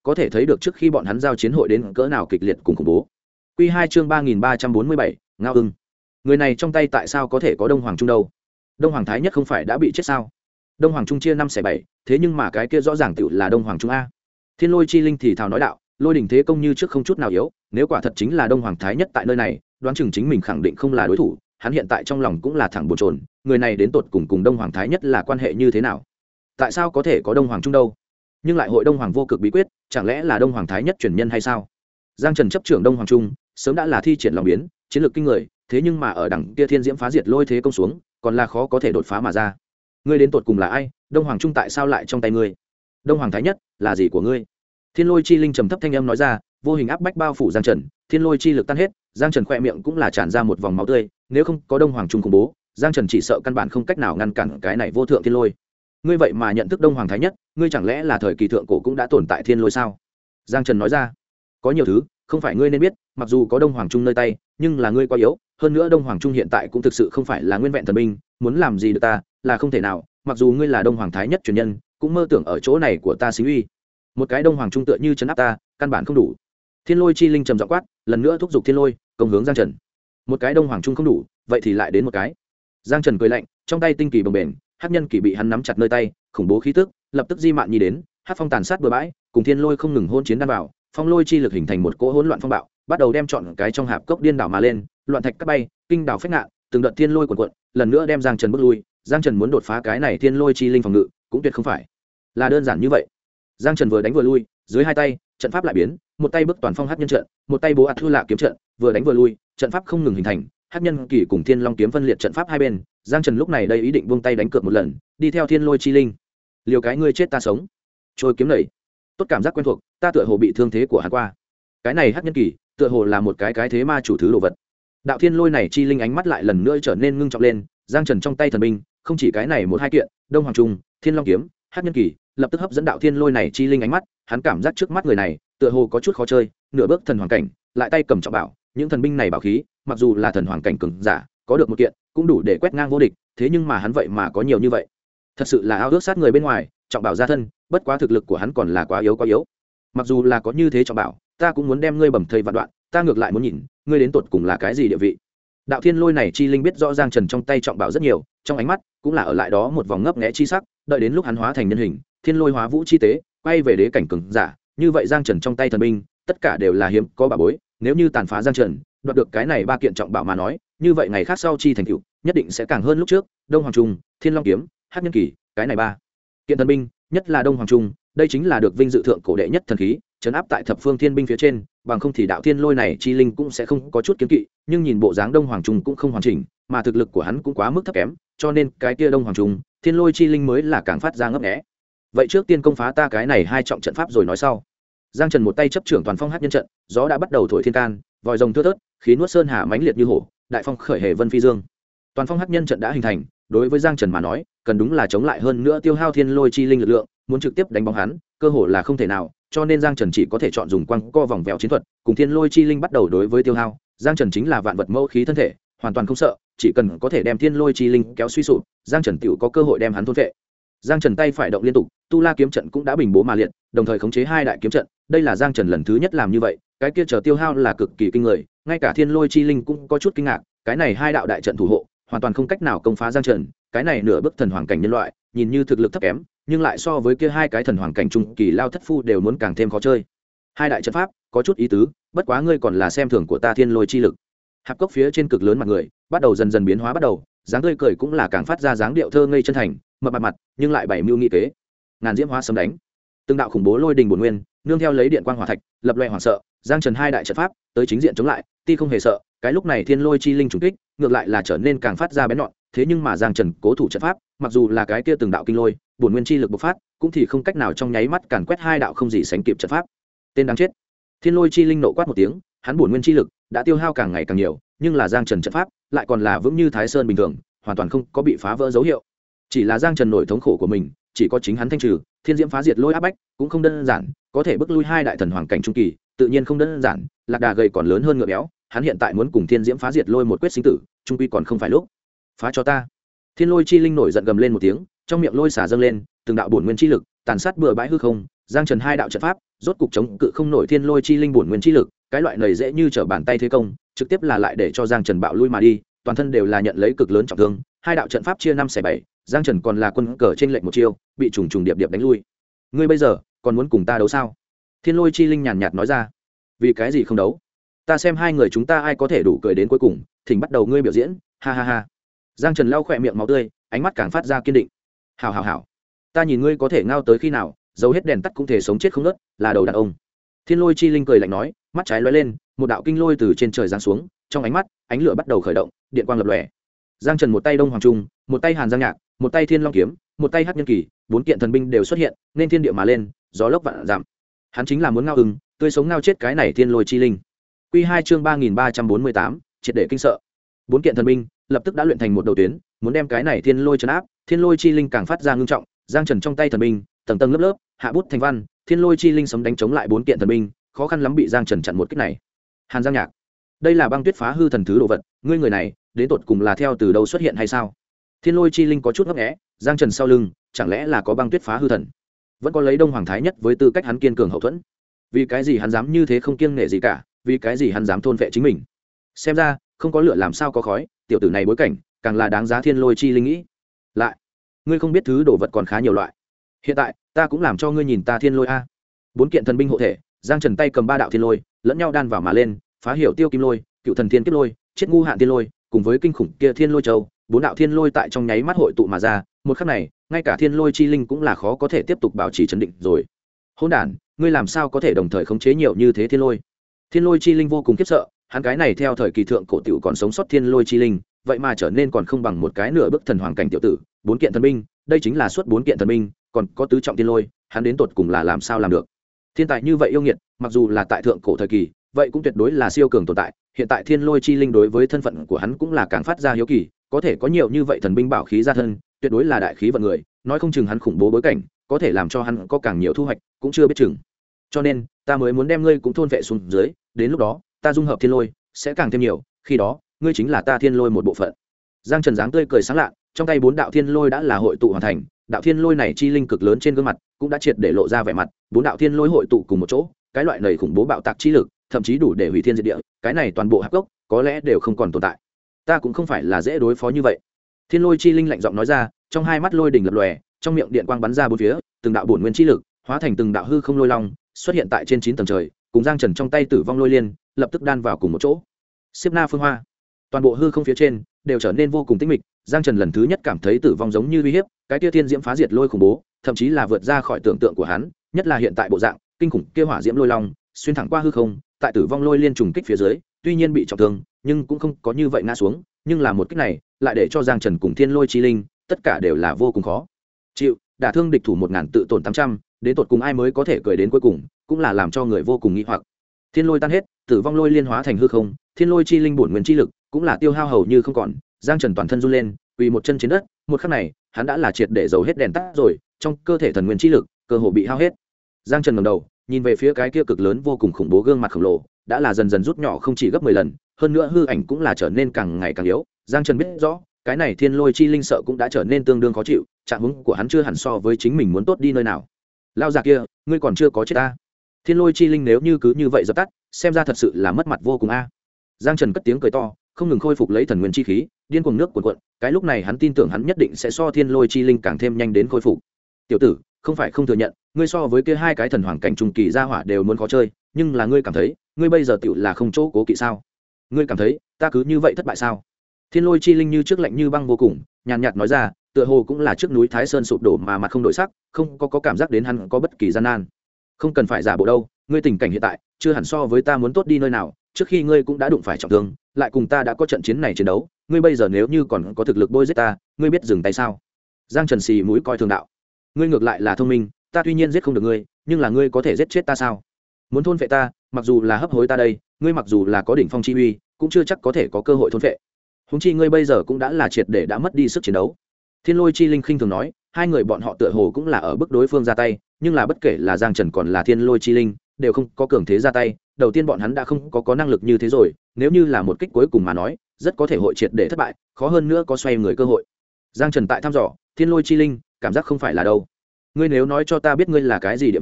S1: có thể thấy được trước khi bọn hắn giao chiến hội đến cỡ nào kịch liệt cùng khủng bố. Quy 2 chương 3347, Ngao Ưng. Người này trong tay tại sao có thể có Đông Hoàng Trung đâu? Đông Hoàng Thái Nhất không phải đã bị chết sao? Đông Hoàng Trung chia 5/7, thế nhưng mà cái kia rõ ràng tựu là Đông Hoàng Trung a. Thiên Lôi Chi Linh thì thào nói đạo, lôi đỉnh thế công như trước không chút nào yếu, nếu quả thật chính là Đông Hoàng Thái Nhất tại nơi này, đoán chừng chính mình khẳng định không là đối thủ, hắn hiện tại trong lòng cũng là thẳng bồn chồn, người này đến tột cùng Đông Hoàng Thái Nhất là quan hệ như thế nào? Tại sao có thể có Đông Hoàng Trung đâu? Nhưng lại hội Đông Hoàng vô cực bí quyết, chẳng lẽ là Đông Hoàng Thái Nhất truyền nhân hay sao? Giang Trần chấp trưởng Đông Hoàng Trung, sớm đã là thi triển lòng biến, chiến lược kinh người, thế nhưng mà ở đẳng kia thiên diễm phá diệt lôi thế công xuống, còn là khó có thể đột phá mà ra. Ngươi đến tột cùng là ai? Đông Hoàng Trung tại sao lại trong tay ngươi? Đông Hoàng Thái Nhất là gì của ngươi? Thiên Lôi Chi Linh trầm thấp thanh âm nói ra, vô hình áp bách bao phủ Giang Trần, thiên lôi chi lực tan hết, Giang Trần khỏe miệng cũng là tràn ra một vòng máu tươi, nếu không có Đông Hoàng Trung khủng bố, Giang Trần chỉ sợ căn bản không cách nào ngăn cản cái này vô thượng thiên lôi. Ngươi vậy mà nhận thức Đông Hoàng Thái Nhất, ngươi chẳng lẽ là thời kỳ thượng cổ cũng đã tồn tại thiên lôi sao? Giang Trần nói ra, có nhiều thứ không phải ngươi nên biết, mặc dù có Đông Hoàng Trung nơi tay, nhưng là ngươi quá yếu, hơn nữa Đông Hoàng Trung hiện tại cũng thực sự không phải là nguyên vẹn thần binh, muốn làm gì được ta, là không thể nào, mặc dù ngươi là Đông Hoàng Thái Nhất truyền nhân, cũng mơ tưởng ở chỗ này của ta xính uy. Một cái Đông Hoàng Trung tựa như trấn áp ta, căn bản không đủ. Thiên Lôi Chi Linh trầm giọng quát, lần nữa thúc giục thiên lôi, công hướng Giang Trần. Một cái Đông Hoàng Trung không đủ, vậy thì lại đến một cái. Giang Trần cười lạnh, trong tay tinh kỳ bồng bềnh, hắc nhân kỳ bị hắn nắm chặt nơi tay, khủng bố khí tức, lập tức di mạn nhi đến, hắc phong tàn sát bừa bãi, cùng thiên lôi không ngừng hôn chiến đan vào, phong lôi chi lực hình thành một cỗ hỗn loạn phong bạo, bắt đầu đem trọn cái trong hạp cốc điên đảo mà lên, loạn thạch cắt bay, kinh đảo phách ngạn, từng đợt thiên lôi cuộn cuộn, lần nữa đem Giang Trần bước lui. Giang Trần muốn đột phá cái này thiên lôi chi linh phòng ngự, cũng tuyệt không phải là đơn giản như vậy. Giang Trần vừa đánh vừa lui, dưới hai tay, trận pháp lại biến, một tay bước toàn phong hắc nhân trận, một tay bố ạt thư lạ kiếm trận, vừa đánh vừa lui, trận pháp không ngừng hình thành, hắc nhân kỳ cùng thiên long kiếm phân liệt trận pháp hai bên. Giang Trần lúc này đây ý định buông tay đánh cược một lần, đi theo thiên lôi chi linh, liều cái ngươi chết ta sống. Trôi kiếm nảy, tốt cảm giác quen thuộc, ta tựa hồ bị thương thế của hắn qua. Cái này hắc nhân kỳ, tựa hồ là một cái thế ma chủ thứ đồ vật. Đạo thiên lôi này chi linh ánh mắt lại lần nữa trở nên ngưng trọng lên, Giang Trần trong tay thần binh, không chỉ cái này một hai kiện, Đông Hoàng Trung, Thiên Long kiếm, hắc nhân kỳ, lập tức hấp dẫn đạo thiên lôi này chi linh ánh mắt, hắn cảm giác trước mắt người này, tựa hồ có chút khó chơi, nửa bước thần hoàng cảnh, lại tay cầm trọng bảo, những thần binh này bảo khí, mặc dù là thần hoàng cảnh cường giả, có được một kiện, cũng đủ để quét ngang vô địch, thế nhưng mà hắn vậy mà có nhiều như vậy, thật sự là ao ước sát người bên ngoài, trọng bảo gia thân, bất quá thực lực của hắn còn là quá yếu. Mặc dù là có như thế trọng bảo, ta cũng muốn đem ngươi bầm thây vạn đoạn, ta ngược lại muốn nhìn, ngươi đến tột cùng là cái gì địa vị. Đạo thiên lôi này chi linh biết rõ Giang Trần trong tay trọng bảo rất nhiều, trong ánh mắt cũng là ở lại đó một vòng ngấp nghé chi sắc, đợi đến lúc hắn hóa thành nhân hình, thiên lôi hóa vũ chi tế, quay về đế cảnh cường giả, như vậy Giang Trần trong tay thần binh, tất cả đều là hiếm có bảo bối, nếu như tàn phá Giang Trần, đoạt được cái này ba kiện trọng bảo mà nói, như vậy ngày khác sau chi thành tựu, nhất định sẽ càng hơn lúc trước. Đông Hoàng Trung, Thiên Long kiếm, hắc nhân kỳ, cái này ba kiện thần binh, nhất là Đông Hoàng Trung, đây chính là được vinh dự thượng cổ đệ nhất thần khí, trấn áp tại thập phương thiên binh phía trên, bằng không thì đạo thiên lôi này chi linh cũng sẽ không có chút kiến kỵ, nhưng nhìn bộ dáng Đông Hoàng Trung cũng không hoàn chỉnh, mà thực lực của hắn cũng quá mức thấp kém, cho nên cái kia Đông Hoàng Trung, thiên lôi chi linh mới là càng phát ra ngấp nghé. Vậy trước tiên công phá ta cái này hai trọng trận pháp rồi nói sau. Giang Trần một tay chấp trưởng toàn phong hắc nhân trận, gió đã bắt đầu thổi thiên can, vòi rồng thưa thớt, khí nuốt sơn hà mãnh liệt như hổ, đại phong khởi hề vân phi dương. Toàn phong hắc nhân trận đã hình thành, đối với Giang Trần mà nói, cần đúng là chống lại hơn nữa tiêu hao thiên lôi chi linh lực lượng, muốn trực tiếp đánh bóng hắn, cơ hội là không thể nào, cho nên Giang Trần chỉ có thể chọn dùng quăng co vòng vèo chiến thuật, cùng thiên lôi chi linh bắt đầu đối với tiêu hao. Giang Trần chính là vạn vật mẫu khí thân thể, hoàn toàn không sợ, chỉ cần có thể đem thiên lôi chi linh kéo suy sụp, Giang Trần tiểu có cơ hội đem hắn thôn phệ. Giang Trần tay phải động liên tục, Tu La kiếm trận cũng đã bình bố mà liệt, đồng thời khống chế hai đại kiếm trận, đây là Giang Trần lần thứ nhất làm như vậy, cái kia chờ tiêu hao là cực kỳ kinh người, ngay cả thiên lôi chi linh cũng có chút kinh ngạc, cái này hai đạo đại trận thủ hộ, hoàn toàn không cách nào công phá Giang Trần, cái này nửa bước thần hoàng cảnh nhân loại, nhìn như thực lực thấp kém, nhưng lại so với kia hai cái thần hoàng cảnh trung kỳ lao thất phu đều muốn càng thêm khó chơi. Hai đại trận pháp có chút ý tứ, bất quá ngươi còn là xem thường của ta thiên lôi chi lực. Hạp cốc phía trên cực lớn mặt người, bắt đầu dần dần biến hóa bắt đầu, dáng tươi cười cũng là càng phát ra dáng điệu thơ ngây chân thành, mập mặt, nhưng lại bảy mưu nghị kế. Ngàn diễm hóa sấm đánh, từng đạo khủng bố lôi đình bổn nguyên, nương theo lấy điện quang hỏa thạch, lập loè hoảng sợ, Giang Trần hai đại trận pháp, tới chính diện chống lại, ti không hề sợ, cái lúc này thiên lôi chi linh trùng kích, ngược lại là trở nên càng phát ra bén nhọn, thế nhưng mà Giang Trần cố thủ trận pháp, mặc dù là cái kia từng đạo kinh lôi, bổn nguyên chi lực bộc phát, cũng thì không cách nào trong nháy mắt càn quét hai đạo không gì sánh kịp trận pháp. Tên đáng chết. Thiên lôi chi linh nộ quát một tiếng, hắn bổn nguyên chi lực đã tiêu hao càng ngày càng nhiều, nhưng là Giang Trần trận pháp lại còn là vững như Thái Sơn bình thường, hoàn toàn không có bị phá vỡ dấu hiệu. Chỉ là Giang Trần nổi thống khổ của mình, chỉ có chính hắn thanh trừ, thiên diễm phá diệt lôi áp bách, cũng không đơn giản, có thể bức lui hai đại thần hoàng cảnh trung kỳ, tự nhiên không đơn giản, lạc đà gầy còn lớn hơn ngựa béo, hắn hiện tại muốn cùng thiên diễm phá diệt lôi một quyết sinh tử, trung quy còn không phải lúc. Phá cho ta. Thiên lôi chi linh nổi giận gầm lên một tiếng, trong miệng lôi xả dâng lên, từng đạo bổn nguyên chi lực tàn sát bừa bãi hư không. Giang Trần hai đạo trận pháp rốt cục chống cự không nổi thiên lôi chi linh bổn nguyên chi lực, cái loại này dễ như trở bàn tay thế công, trực tiếp là lại để cho Giang Trần bạo lui mà đi, toàn thân đều là nhận lấy cực lớn trọng thương, hai đạo trận pháp chia 5/7, Giang Trần còn là quân cờ trên lệnh một chiêu, bị trùng trùng điệp điệp đánh lui. Ngươi bây giờ còn muốn cùng ta đấu sao? Thiên lôi chi linh nhàn nhạt nói ra. Vì cái gì không đấu? Ta xem hai người chúng ta ai có thể đủ cười đến cuối cùng, thỉnh bắt đầu ngươi biểu diễn, ha ha ha. Giang Trần lau khỏe miệng máu tươi, ánh mắt càng phát ra kiên định. Hảo hảo hảo, ta nhìn ngươi có thể ngao tới khi nào, giấu hết đèn tắt cũng thể sống chết không nứt, là đầu đàn ông. Thiên lôi chi linh cười lạnh nói, mắt trái lóe lên, một đạo kinh lôi từ trên trời giáng xuống, trong ánh mắt ánh lửa bắt đầu khởi động, điện quang lập lòe. Giang Trần một tay Đông Hoàng Trung, một tay Hàn Giang Nhạc, một tay Thiên Long kiếm, một tay Hắc Nhân Kỳ, bốn kiện thần binh đều xuất hiện, nên thiên địa mà lên, gió lốc vạn giảm. Hắn chính là muốn ngao ưng, tươi sống ngao chết cái này thiên lôi chi linh. Quy 2 chương 3348, triệt để kinh sợ. Bốn kiện thần binh lập tức đã luyện thành một đầu tuyến, muốn đem cái này thiên lôi trấn áp, thiên lôi chi linh càng phát ra ngưng trọng, Giang Trần trong tay thần binh, tầng tầng lớp lớp, hạ bút thành văn, thiên lôi chi linh sấm đánh chống lại bốn kiện thần binh, khó khăn lắm bị Giang Trần chặn một kích này. Hàn Giang Nhạc, đây là băng tuyết phá hư thần thứ đồ vật, ngươi người này, đến tột cùng là theo từ đâu xuất hiện hay sao? Thiên lôi chi linh có chút ngấp nghé, Giang Trần sau lưng, chẳng lẽ là có băng tuyết phá hư thần? Vẫn có lấy Đông Hoàng Thái Nhất với tư cách hắn kiên cường hậu thuẫn. Vì cái gì hắn dám như thế không kiêng nể gì cả, vì cái gì hắn dám thôn vệ chính mình? Xem ra, không có lửa làm sao có khói, tiểu tử này bối cảnh, càng là đáng giá thiên lôi chi linh nghĩ. Lại, ngươi không biết thứ đồ vật còn khá nhiều loại. Hiện tại, ta cũng làm cho ngươi nhìn ta thiên lôi a. Bốn kiện thần binh hộ thể, Giang Trần tay cầm ba đạo thiên lôi, lẫn nhau đan vào mà lên, phá hiểu tiêu kim lôi, cựu thần thiên kiếp lôi, chết ngu hạn thiên lôi, cùng với kinh khủng kia thiên lôi châu, bốn đạo thiên lôi tại trong nháy mắt hội tụ mà ra, một khắc này, ngay cả thiên lôi chi linh cũng là khó có thể tiếp tục bảo trì trấn định rồi. Hỗn đản, ngươi làm sao có thể đồng thời khống chế nhiều như thế thiên lôi? Thiên lôi chi linh vô cùng khiếp sợ, hắn cái này theo thời kỳ thượng cổ tiểu còn sống sót thiên lôi chi linh, vậy mà trở nên còn không bằng một cái nửa bước thần hoàng cảnh tiểu tử, bốn kiện thần binh, đây chính là suốt bốn kiện thần binh, còn có tứ trọng thiên lôi, hắn đến tột cùng là làm sao làm được? Thiên tài như vậy yêu nghiệt, mặc dù là tại thượng cổ thời kỳ, vậy cũng tuyệt đối là siêu cường tồn tại, hiện tại thiên lôi chi linh đối với thân phận của hắn cũng là càng phát ra hiếu kỳ, có thể có nhiều như vậy thần binh bảo khí ra thân, tuyệt đối là đại khí vận người, nói không chừng hắn khủng bố bối cảnh, có thể làm cho hắn có càng nhiều thu hoạch, cũng chưa biết chừng. Cho nên, ta mới muốn đem ngươi cũng thôn vệ xuống dưới, đến lúc đó, ta dung hợp thiên lôi sẽ càng thêm nhiều, khi đó, ngươi chính là ta thiên lôi một bộ phận. Giang Trần dáng tươi cười sáng lạ, trong tay bốn đạo thiên lôi đã là hội tụ hoàn thành, đạo thiên lôi này chi linh cực lớn trên gương mặt, cũng đã triệt để lộ ra vẻ mặt, bốn đạo thiên lôi hội tụ cùng một chỗ, cái loại này khủng bố bạo tạc chi lực, thậm chí đủ để hủy thiên diệt địa, cái này toàn bộ hắc gốc, có lẽ đều không còn tồn tại. Ta cũng không phải là dễ đối phó như vậy. Thiên lôi chi linh lạnh giọng nói ra, trong hai mắt lôi đỉnh lập lòe, trong miệng điện quang bắn ra bốn phía, từng đạo bổn nguyên chi lực hóa thành từng đạo hư không lôi long, xuất hiện tại trên 9 tầng trời, cùng Giang Trần trong tay tử vong lôi liên, lập tức đan vào cùng một chỗ. Xếp na phương hoa, toàn bộ hư không phía trên đều trở nên vô cùng tĩnh mịch. Giang Trần lần thứ nhất cảm thấy tử vong giống như uy hiếp, cái tia thiên diễm phá diệt lôi khủng bố, thậm chí là vượt ra khỏi tưởng tượng của hắn, nhất là hiện tại bộ dạng kinh khủng kia hỏa diễm lôi long, xuyên thẳng qua hư không, tại tử vong lôi liên trùng kích phía dưới, tuy nhiên bị trọng thương, nhưng cũng không có như vậy ngã xuống, nhưng là một kích này, lại để cho Giang Trần cùng thiên lôi chi linh, tất cả đều là vô cùng khó chịu, đả thương địch thủ 1000 tự tổn 800, đến tột cùng ai mới có thể cười đến cuối cùng, cũng là làm cho người vô cùng nghi hoặc. Thiên lôi tan hết, tử vong lôi liên hóa thành hư không, thiên lôi chi linh bổn nguyên chi lực cũng là tiêu hao hầu như không còn. Giang Trần toàn thân run lên, quỳ một chân trên đất, một khắc này, hắn đã là triệt để dầu hết đèn tắt rồi, trong cơ thể thần nguyên chi lực cơ hồ bị hao hết. Giang Trần ngẩng đầu, nhìn về phía cái kia cực lớn vô cùng khủng bố gương mặt khổng lồ, đã là dần dần rút nhỏ không chỉ gấp 10 lần, hơn nữa hư ảnh cũng là trở nên càng ngày càng yếu. Giang Trần biết rõ, cái này thiên lôi chi linh sợ cũng đã trở nên tương đương khó chịu, trạng huống của hắn chưa hẳn so với chính mình muốn tốt đi nơi nào. Lao già kia, ngươi còn chưa có chết ta. Thiên lôi chi linh nếu như cứ như vậy dập tắt, xem ra thật sự là mất mặt vô cùng a. Giang Trần cất tiếng cười to, không ngừng khôi phục lấy thần nguyên chi khí, điên cuồng nước cuồn cuộn, cái lúc này hắn tin tưởng hắn nhất định sẽ so thiên lôi chi linh càng thêm nhanh đến khôi phục. Tiểu tử, không phải không thừa nhận, ngươi so với kia hai cái thần hoàng cảnh trung kỳ gia hỏa đều muốn khó chơi, nhưng là ngươi cảm thấy, ngươi bây giờ tiểu là không chỗ cố kỵ sao? Ngươi cảm thấy, ta cứ như vậy thất bại sao? Thiên lôi chi linh như trước lạnh như băng vô cùng, nhàn nhạt nói ra, tựa hồ cũng là trước núi Thái Sơn sụp đổ mà mặt không đổi sắc, không có cảm giác đến hắn có bất kỳ gian nan. Không cần phải giả bộ đâu, ngươi tình cảnh hiện tại chưa hẳn so với ta muốn tốt đi nơi nào, trước khi ngươi cũng đã đụng phải trọng thương, lại cùng ta đã có trận chiến này chiến đấu, ngươi bây giờ nếu như còn có thực lực bôi giết ta, ngươi biết dừng tay sao? Giang Trần xì mũi coi thường đạo, ngươi ngược lại là thông minh, ta tuy nhiên giết không được ngươi, nhưng là ngươi có thể giết chết ta sao? Muốn thôn phệ ta, mặc dù là hấp hối ta đây, ngươi mặc dù là có đỉnh phong chi uy, cũng chưa chắc có thể có cơ hội thôn phệ. Huống chi ngươi bây giờ cũng đã là triệt để đã mất đi sức chiến đấu. Thiên lôi chi linh khinh thường nói, hai người bọn họ tựa hồ cũng là ở bức đối phương ra tay, nhưng là bất kể là Giang Trần còn là thiên lôi chi linh, đều không có cường thế ra tay. Đầu tiên bọn hắn đã không có năng lực như thế rồi, nếu như là một kích cuối cùng mà nói, rất có thể hội triệt để thất bại, khó hơn nữa có xoay người cơ hội. Giang Trần tại thăm dò, thiên lôi chi linh, cảm giác không phải là đâu. Ngươi nếu nói cho ta biết ngươi là cái gì địa vị,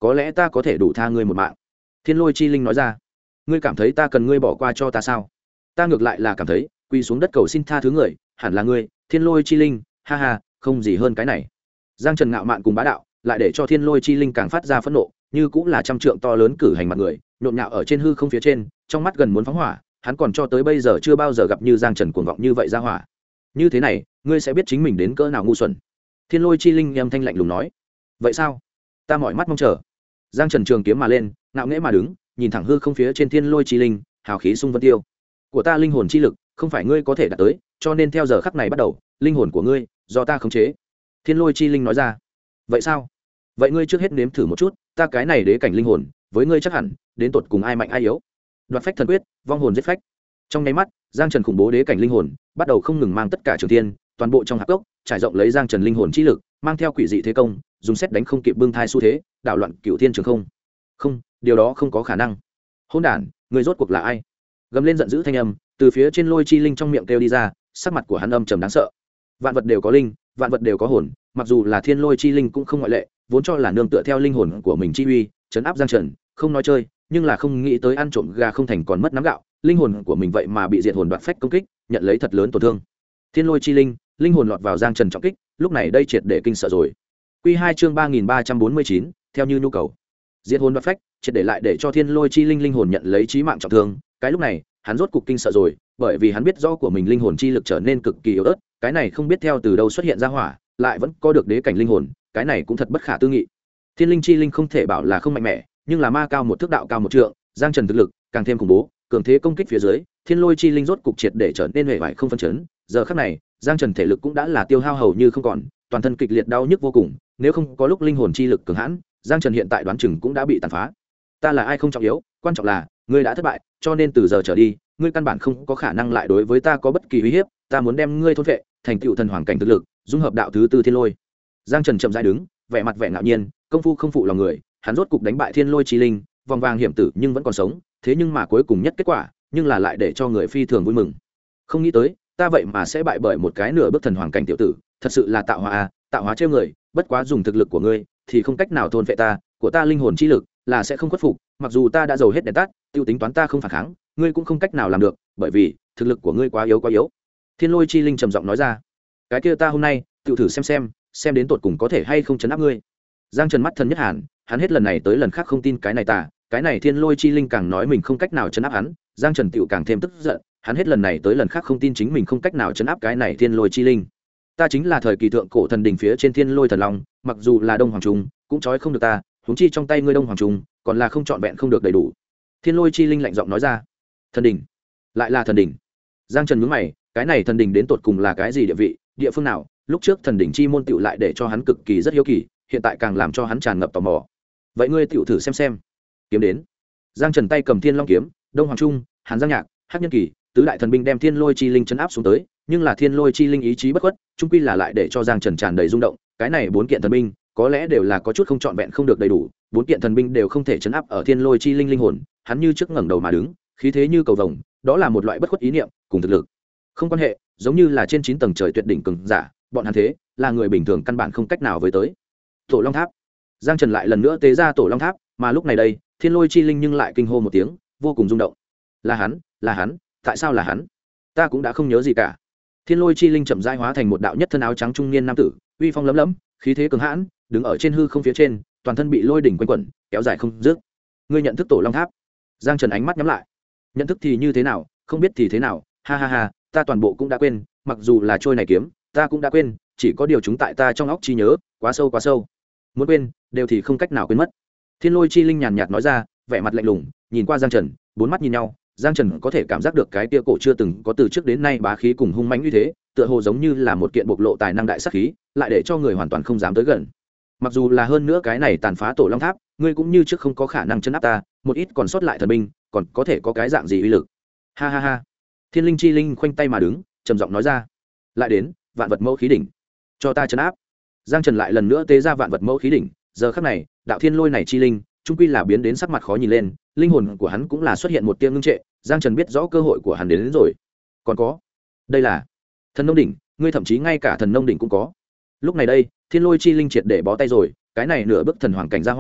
S1: có lẽ ta có thể đủ tha ngươi một mạng. Thiên lôi chi linh nói ra. Ngươi cảm thấy ta cần ngươi bỏ qua cho ta sao? Ta ngược lại là cảm thấy quỳ xuống đất cầu xin tha thứ người hẳn là ngươi, thiên lôi chi linh. Ha ha, không gì hơn cái này. Giang Trần ngạo mạn cùng bá đạo lại để cho thiên lôi chi linh càng phát ra phẫn nộ, như cũng là trăm trượng to lớn cử hành mặt người nhộn nhạo ở trên hư không phía trên, trong mắt gần muốn phóng hỏa. Hắn còn cho tới bây giờ chưa bao giờ gặp như Giang Trần cuồng vọng như vậy ra hỏa. Như thế này ngươi sẽ biết chính mình đến cỡ nào ngu xuẩn. Thiên lôi chi linh âm thanh lạnh lùng nói. Vậy sao? Ta mỏi mắt mong chờ. Giang Trần trường kiếm mà lên, ngạo nghễ mà đứng, nhìn thẳng hư không phía trên thiên lôi chi linh, hào khí sung vân tiêu. Của ta linh hồn chi lực không phải ngươi có thể đạt tới, cho nên theo giờ khắc này bắt đầu, linh hồn của ngươi do ta khống chế. Thiên lôi chi linh nói ra. Vậy sao? Vậy ngươi trước hết nếm thử một chút, ta cái này đế cảnh linh hồn, với ngươi chắc hẳn đến tột cùng ai mạnh ai yếu. Đoạt phách thần quyết, vong hồn giết phách. Trong nháy mắt, Giang Trần khủng bố đế cảnh linh hồn bắt đầu không ngừng mang tất cả trường thiên, toàn bộ trong hạp cốc trải rộng lấy Giang Trần linh hồn chi lực, mang theo quỷ dị thế công, dùng xét đánh không kịp bưng thai xu thế, đảo loạn cửu thiên trường không. Không, điều đó không có khả năng. Hỗn đản, người rốt cuộc là ai? Gầm lên giận dữ thanh âm từ phía trên lôi chi linh trong miệng kêu đi ra, sắc mặt của hắn âm trầm đáng sợ. Vạn vật đều có linh, vạn vật đều có hồn, mặc dù là thiên lôi chi linh cũng không ngoại lệ, vốn cho là nương tựa theo linh hồn của mình chi uy, trấn áp Giang Trần, không nói chơi, nhưng là không nghĩ tới ăn trộm gà không thành còn mất nắm gạo, linh hồn của mình vậy mà bị diệt hồn đoạt phách công kích, nhận lấy thật lớn tổn thương. Thiên lôi chi linh, linh hồn lọt vào Giang Trần trọng kích, lúc này đây triệt để kinh sợ rồi. Quy 2 chương 3349, theo như nhu cầu. Diệt hồn đoạt phách, triệt để lại để cho thiên lôi chi linh linh hồn nhận lấy chí mạng trọng thương, cái lúc này, hắn rốt cục kinh sợ rồi, bởi vì hắn biết rõ của mình linh hồn chi lực trở nên cực kỳ yếu ớt, cái này không biết theo từ đâu xuất hiện ra hỏa, lại vẫn có được đế cảnh linh hồn, cái này cũng thật bất khả tư nghị. Thiên linh chi linh không thể bảo là không mạnh mẽ, nhưng là ma cao một thước đạo cao một trượng, Giang Trần thực lực càng thêm khủng bố, cường thế công kích phía dưới, thiên lôi chi linh rốt cục triệt để trở nên hề vải không phân chấn. Giờ khắc này, Giang Trần thể lực cũng đã là tiêu hao hầu như không còn, toàn thân kịch liệt đau nhức vô cùng, nếu không có lúc linh hồn chi lực cường hãn, Giang Trần hiện tại đoán chừng cũng đã bị tàn phá. Ta là ai không trọng yếu, quan trọng là ngươi đã thất bại, cho nên từ giờ trở đi, ngươi căn bản không có khả năng lại đối với ta có bất kỳ uy hiếp, ta muốn đem ngươi thôn vệ, thành tựu thần hoàng cảnh thực lực, dung hợp đạo thứ tư thiên lôi. Giang Trần chậm rãi đứng, vẻ mặt vẻ ngạo nhiên, công phu không phụ lòng người, hắn rốt cục đánh bại thiên lôi chi linh, vòng vàng hiểm tử nhưng vẫn còn sống, thế nhưng mà cuối cùng nhất kết quả, nhưng là lại để cho người phi thường vui mừng. Không nghĩ tới, ta vậy mà sẽ bại bởi một cái nửa bước thần hoàng cảnh tiểu tử, thật sự là tạo hóa à, tạo hóa trêu người, bất quá dùng thực lực của ngươi thì không cách nào thôn vệ ta, của ta linh hồn chi lực là sẽ không khuất phục, mặc dù ta đã dầu hết đèn tắt, tiêu tính toán ta không phản kháng, ngươi cũng không cách nào làm được, bởi vì thực lực của ngươi quá yếu quá yếu. Thiên lôi chi linh trầm giọng nói ra. Cái kia ta hôm nay tự thử xem đến tột cùng có thể hay không chấn áp ngươi. Giang Trần mắt thần nhất hàn, hắn hết lần này tới lần khác không tin cái này tà, cái này thiên lôi chi linh càng nói mình không cách nào chấn áp hắn, Giang Trần tựu càng thêm tức giận, hắn hết lần này tới lần khác không tin chính mình không cách nào chấn áp cái này thiên lôi chi linh. Ta chính là thời kỳ thượng cổ thần đỉnh phía trên thiên lôi thần long, mặc dù là đông hoàng trung cũng trói không được ta, huống chi trong tay ngươi đông hoàng trung còn là không trọn vẹn không được đầy đủ. Thiên lôi chi linh lạnh giọng nói ra. Thần đỉnh, lại là thần đỉnh. Giang Trần nhướng mày, cái này thần đỉnh đến tột cùng là cái gì địa vị, địa phương nào? Lúc trước thần đỉnh chi môn tựu lại để cho hắn cực kỳ rất hiếu kỳ, hiện tại càng làm cho hắn tràn ngập tò mò. Vậy ngươi tựu thử xem. Kiếm đến. Giang Trần tay cầm thiên long kiếm, đông hoàng trung, hàn giang nhạc, hắc nhân kỳ, tứ đại thần binh đem thiên lôi chi linh chấn áp xuống tới, nhưng là thiên lôi chi linh ý chí bất khuất, chung quy là lại để cho Giang Trần tràn đầy rung động. Cái này bốn kiện thần binh có lẽ đều là có chút không trọn vẹn không được đầy đủ, bốn kiện thần binh đều không thể chấn áp ở thiên lôi chi linh linh hồn, hắn như trước ngẩng đầu mà đứng, khí thế như cầu vồng, đó là một loại bất khuất ý niệm, cùng thực lực không quan hệ, giống như là trên 9 tầng trời tuyệt đỉnh cường giả, bọn hắn thế là người bình thường căn bản không cách nào với tới. Tổ Long Tháp. Giang Trần lại lần nữa tế ra Tổ Long Tháp, mà lúc này đây, thiên lôi chi linh nhưng lại kinh hô một tiếng, vô cùng rung động. Là hắn, tại sao là hắn? Ta cũng đã không nhớ gì cả. Thiên lôi chi linh chậm rãi hóa thành một đạo nhất thân áo trắng trung niên nam tử, uy phong lấm lấm, khí thế cường hãn, đứng ở trên hư không phía trên, toàn thân bị lôi đỉnh quanh quẩn, kéo dài không dứt. Ngươi nhận thức Tổ Long Tháp? Giang Trần ánh mắt nhắm lại. Nhận thức thì như thế nào, không biết thì thế nào, ha ha ha, ta toàn bộ cũng đã quên, mặc dù là trôi này kiếm, ta cũng đã quên, chỉ có điều chúng tại ta trong óc trí nhớ, quá sâu. Muốn quên, đều thì không cách nào quên mất. Thiên lôi chi linh nhàn nhạt nói ra, vẻ mặt lạnh lùng, nhìn qua Giang Trần, bốn mắt nhìn nhau, Giang Trần có thể cảm giác được cái tia cổ chưa từng có từ trước đến nay bá khí cùng hung mãnh như thế, tựa hồ giống như là một kiện bộc lộ tài năng đại sát khí, lại để cho người hoàn toàn không dám tới gần. Mặc dù là hơn nữa cái này tàn phá Tổ Long Tháp, ngươi cũng như trước không có khả năng chấn áp ta, một ít còn sót lại thần binh, còn có thể có cái dạng gì uy lực. Ha ha ha. Thiên linh chi linh khoanh tay mà đứng, trầm giọng nói ra. Lại đến, vạn vật mẫu khí đỉnh, cho ta chấn áp. Giang Trần lại lần nữa tế ra vạn vật mẫu khí đỉnh, giờ khắc này, đạo thiên lôi này chi linh, trung quy là biến đến sắc mặt khó nhìn lên, linh hồn của hắn cũng là xuất hiện một tia ngưng trệ, Giang Trần biết rõ cơ hội của hắn đến rồi. Còn có, đây là thần nông đỉnh, ngươi thậm chí ngay cả thần nông đỉnh cũng có. Lúc này đây, thiên lôi chi linh triệt để bó tay rồi, cái này nửa bước thần hoàng cảnh gia hỏa,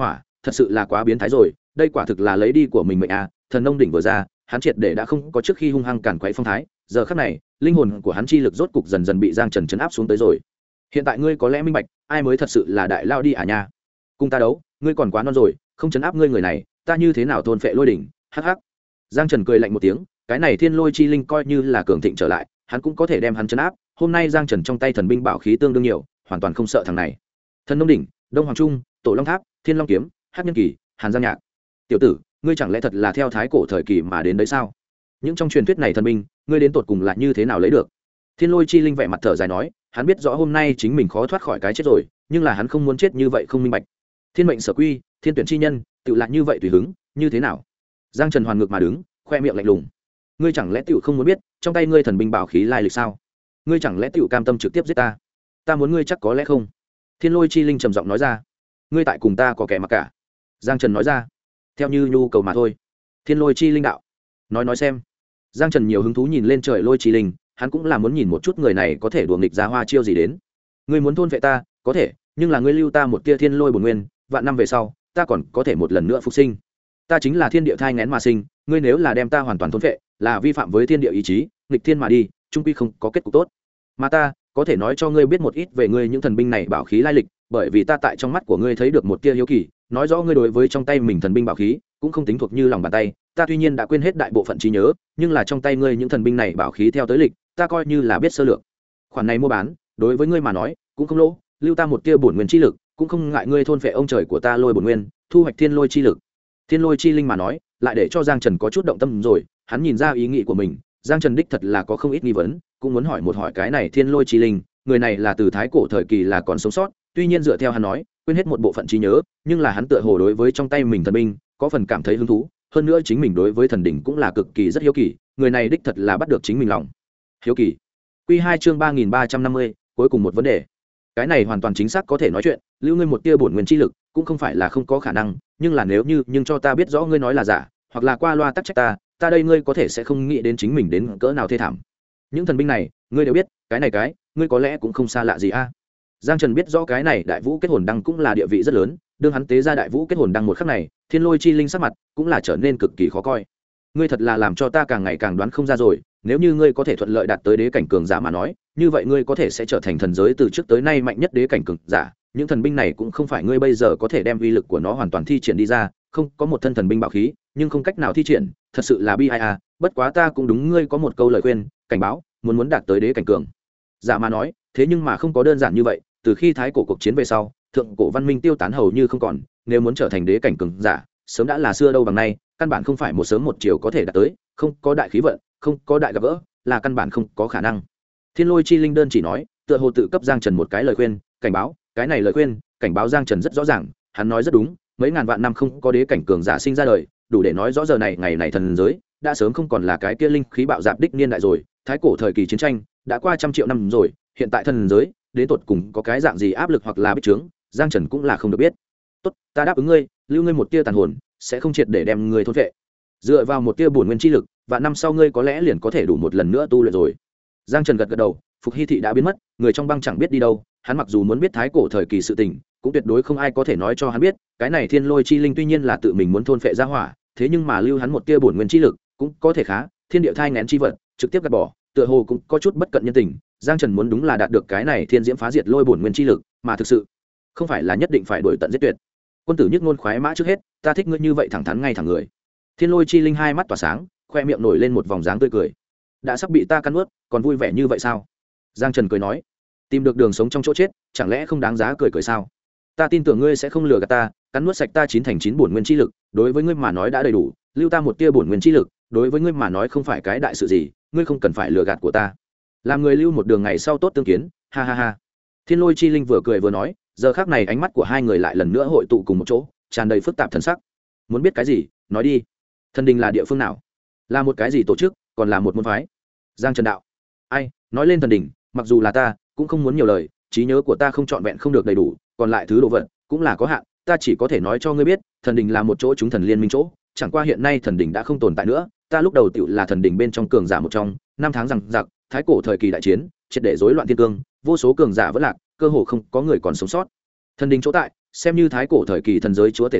S1: thật sự là quá biến thái rồi, đây quả thực là lấy đi của mình mệnh à. Thần nông đỉnh vừa ra, hắn triệt để đã không có trước khi hung hăng càn quấy phong thái, giờ khắc này linh hồn của hắn chi lực rốt cục dần dần bị Giang Trần chấn áp xuống tới rồi. Hiện tại ngươi có lẽ minh bạch ai mới thật sự là đại lao đi à nha. Cùng ta đấu, ngươi còn quá non rồi, không chấn áp ngươi người này, ta như thế nào thôn phệ lôi đỉnh. Hắc hắc. Giang Trần cười lạnh một tiếng, cái này thiên lôi chi linh coi như là cường thịnh trở lại, hắn cũng có thể đem hắn chấn áp. Hôm nay Giang Trần trong tay thần binh bảo khí tương đương nhiều, hoàn toàn không sợ thằng này. Thần nông đỉnh, đông hoàng trung, tổ long tháp, thiên long kiếm, hắc nhân kỳ, hàn giang nhạc. Tiểu tử, ngươi chẳng lẽ thật là theo thái cổ thời kỳ mà đến đấy sao? Những trong truyền thuyết này thần binh, ngươi đến tột cùng là như thế nào lấy được? Thiên lôi chi linh vẻ mặt thở dài nói, hắn biết rõ hôm nay chính mình khó thoát khỏi cái chết rồi, nhưng là hắn không muốn chết như vậy không minh bạch. Thiên mệnh sở quy, thiên tuyển chi nhân, tự lại như vậy tùy hứng, như thế nào? Giang Trần hoàn ngược mà đứng, khoe miệng lạnh lùng. Ngươi chẳng lẽ tiểu không muốn biết, trong tay ngươi thần binh bảo khí lai lịch sao? Ngươi chẳng lẽ tiểu cam tâm trực tiếp giết ta? Ta muốn ngươi chắc có lẽ không? Thiên lôi chi linh trầm giọng nói ra. Ngươi tại cùng ta có kẻ mặc cả. Giang Trần nói ra. Theo như nhu cầu mà thôi. Thiên lôi chi linh đạo. Nói xem. Giang Trần nhiều hứng thú nhìn lên trời lôi chi linh, hắn cũng là muốn nhìn một chút người này có thể đùa nghịch ra hoa chiêu gì đến. Ngươi muốn thôn vệ ta, có thể, nhưng là ngươi lưu ta một tia thiên lôi bổn nguyên, vạn năm về sau, ta còn có thể một lần nữa phục sinh. Ta chính là thiên địa thai nghén mà sinh, ngươi nếu là đem ta hoàn toàn thôn vệ, là vi phạm với thiên địa ý chí, nghịch thiên mà đi, chung quy không có kết cục tốt. Mà ta có thể nói cho ngươi biết một ít về ngươi những thần binh này bảo khí lai lịch, bởi vì ta tại trong mắt của ngươi thấy được một tia hiếu kỳ, nói rõ ngươi đối với trong tay mình thần binh bảo khí cũng không tính thuộc như lòng bàn tay. Ta tuy nhiên đã quên hết đại bộ phận trí nhớ, nhưng là trong tay ngươi những thần binh này bảo khí theo tới lịch, ta coi như là biết sơ lược. Khoản này mua bán, đối với ngươi mà nói cũng không lỗ, lưu ta một tia bổn nguyên chi lực, cũng không ngại ngươi thôn phệ ông trời của ta lôi bổn nguyên, thu hoạch thiên lôi chi lực. Thiên lôi chi linh mà nói, lại để cho Giang Trần có chút động tâm rồi, hắn nhìn ra ý nghĩ của mình, Giang Trần đích thật là có không ít nghi vấn, cũng muốn hỏi một hỏi cái này thiên lôi chi linh, người này là từ thái cổ thời kỳ là còn sống sót, tuy nhiên dựa theo hắn nói, quên hết một bộ phận trí nhớ, nhưng là hắn tựa hồ đối với trong tay mình thần binh có phần cảm thấy hứng thú, hơn nữa chính mình đối với thần đỉnh cũng là cực kỳ rất hiếu kỳ, người này đích thật là bắt được chính mình lòng hiếu kỳ. Quy 2 chương 3350, cuối cùng một vấn đề. Cái này hoàn toàn chính xác có thể nói chuyện, lưu ngươi một tia bổn nguyên chi lực, cũng không phải là không có khả năng, nhưng là nếu như cho ta biết rõ ngươi nói là giả, hoặc là qua loa tắc trách ta đây ngươi có thể sẽ không nghĩ đến chính mình đến cỡ nào thê thảm. Những thần binh này, ngươi đều biết, cái ngươi có lẽ cũng không xa lạ gì a. Giang Trần biết rõ cái này đại vũ kết hồn đăng cũng là địa vị rất lớn, đương hắn tế ra đại vũ kết hồn đăng một khắc này, thiên lôi chi linh sắc mặt cũng là trở nên cực kỳ khó coi. Ngươi thật là làm cho ta càng ngày càng đoán không ra rồi, nếu như ngươi có thể thuận lợi đạt tới đế cảnh cường giả mà nói, như vậy ngươi có thể sẽ trở thành thần giới từ trước tới nay mạnh nhất đế cảnh cường giả. Những thần binh này cũng không phải ngươi bây giờ có thể đem uy lực của nó hoàn toàn thi triển đi ra, không có một thân thần binh bảo khí, nhưng không cách nào thi triển, thật sự là bi ai a. Bất quá ta cũng đúng ngươi có một câu lời khuyên, cảnh báo, muốn đạt tới đế cảnh cường giả mà nói, thế nhưng mà không có đơn giản như vậy. Từ khi thái cổ cuộc chiến về sau, thượng cổ văn minh tiêu tán hầu như không còn, nếu muốn trở thành đế cảnh cường giả, sớm đã là xưa đâu bằng nay, căn bản không phải một sớm một chiều có thể đạt tới, không có đại khí vận, không có đại gặp gỡ, là căn bản không có khả năng. Thiên lôi chi linh đơn chỉ nói, tựa hồ tự cấp Giang Trần một cái lời khuyên, cảnh báo, cái này lời khuyên, cảnh báo Giang Trần rất rõ ràng, hắn nói rất đúng, mấy ngàn vạn năm không có đế cảnh cường giả sinh ra đời, đủ để nói rõ giờ này ngày này thần giới đã sớm không còn là cái kia linh khí bạo dạn đích niên đại rồi, thái cổ thời kỳ chiến tranh đã qua 100 triệu năm rồi, hiện tại thần giới đến tột cùng có cái dạng gì áp lực hoặc là bích trướng, Giang Trần cũng là không được biết. Tốt, ta đáp ứng ngươi, lưu ngươi một tia tàn hồn, sẽ không triệt để đem ngươi thôn vệ. Dựa vào một tia bổn nguyên chi lực, và năm sau ngươi có lẽ liền có thể đủ một lần nữa tu luyện rồi. Giang Trần gật gật đầu, Phục Hy thị đã biến mất, người trong băng chẳng biết đi đâu, hắn mặc dù muốn biết thái cổ thời kỳ sự tình, cũng tuyệt đối không ai có thể nói cho hắn biết, cái này thiên lôi chi linh tuy nhiên là tự mình muốn thôn phệ ra hỏa, thế nhưng mà lưu hắn một tia bổn nguyên chi lực, cũng có thể khá, thiên địa thai nghén chi vật, trực tiếp gạt bỏ, tựa hồ cũng có chút bất cận nhân tình. Giang Trần muốn đúng là đạt được cái này thiên diễm phá diệt lôi bổn nguyên chi lực, mà thực sự không phải là nhất định phải đuổi tận giết tuyệt. Quân tử nhất ngôn khoái mã trước hết, ta thích ngươi như vậy thẳng thắn ngay thẳng người. Thiên lôi chi linh hai mắt tỏa sáng, khoe miệng nổi lên một vòng dáng tươi cười. Đã sắp bị ta cắn nuốt, còn vui vẻ như vậy sao? Giang Trần cười nói, tìm được đường sống trong chỗ chết, chẳng lẽ không đáng giá cười sao? Ta tin tưởng ngươi sẽ không lừa gạt ta, cắn nuốt sạch ta 9/9 bổn nguyên chi lực, đối với ngươi mà nói đã đầy đủ, lưu ta một tia bổn nguyên chi lực, đối với ngươi mà nói không phải cái đại sự gì, ngươi không cần phải lừa gạt của ta. Làm người lưu một đường ngày sau tốt tương kiến, ha ha ha. Thiên lôi chi linh vừa cười vừa nói, giờ khắc này ánh mắt của hai người lại lần nữa hội tụ cùng một chỗ, tràn đầy phức tạp thần sắc. Muốn biết cái gì, nói đi. Thần đình là địa phương nào? Là một cái gì tổ chức, còn là một môn phái? Giang Trần đạo. Ai, nói lên thần đình, mặc dù là ta, cũng không muốn nhiều lời, trí nhớ của ta không trọn vẹn không được đầy đủ, còn lại thứ đồ vật cũng là có hạn, ta chỉ có thể nói cho ngươi biết, thần đình là một chỗ chúng thần liên minh chỗ, chẳng qua hiện nay thần đình đã không tồn tại nữa, ta lúc đầu tựu là thần đình bên trong cường giả một trong, năm tháng rằng giặc, thái cổ thời kỳ đại chiến, triệt để rối loạn thiên cương, vô số cường giả vẫn lạc, cơ hồ không có người còn sống sót. Thần đình chỗ tại, xem như thái cổ thời kỳ thần giới chúa tể giả,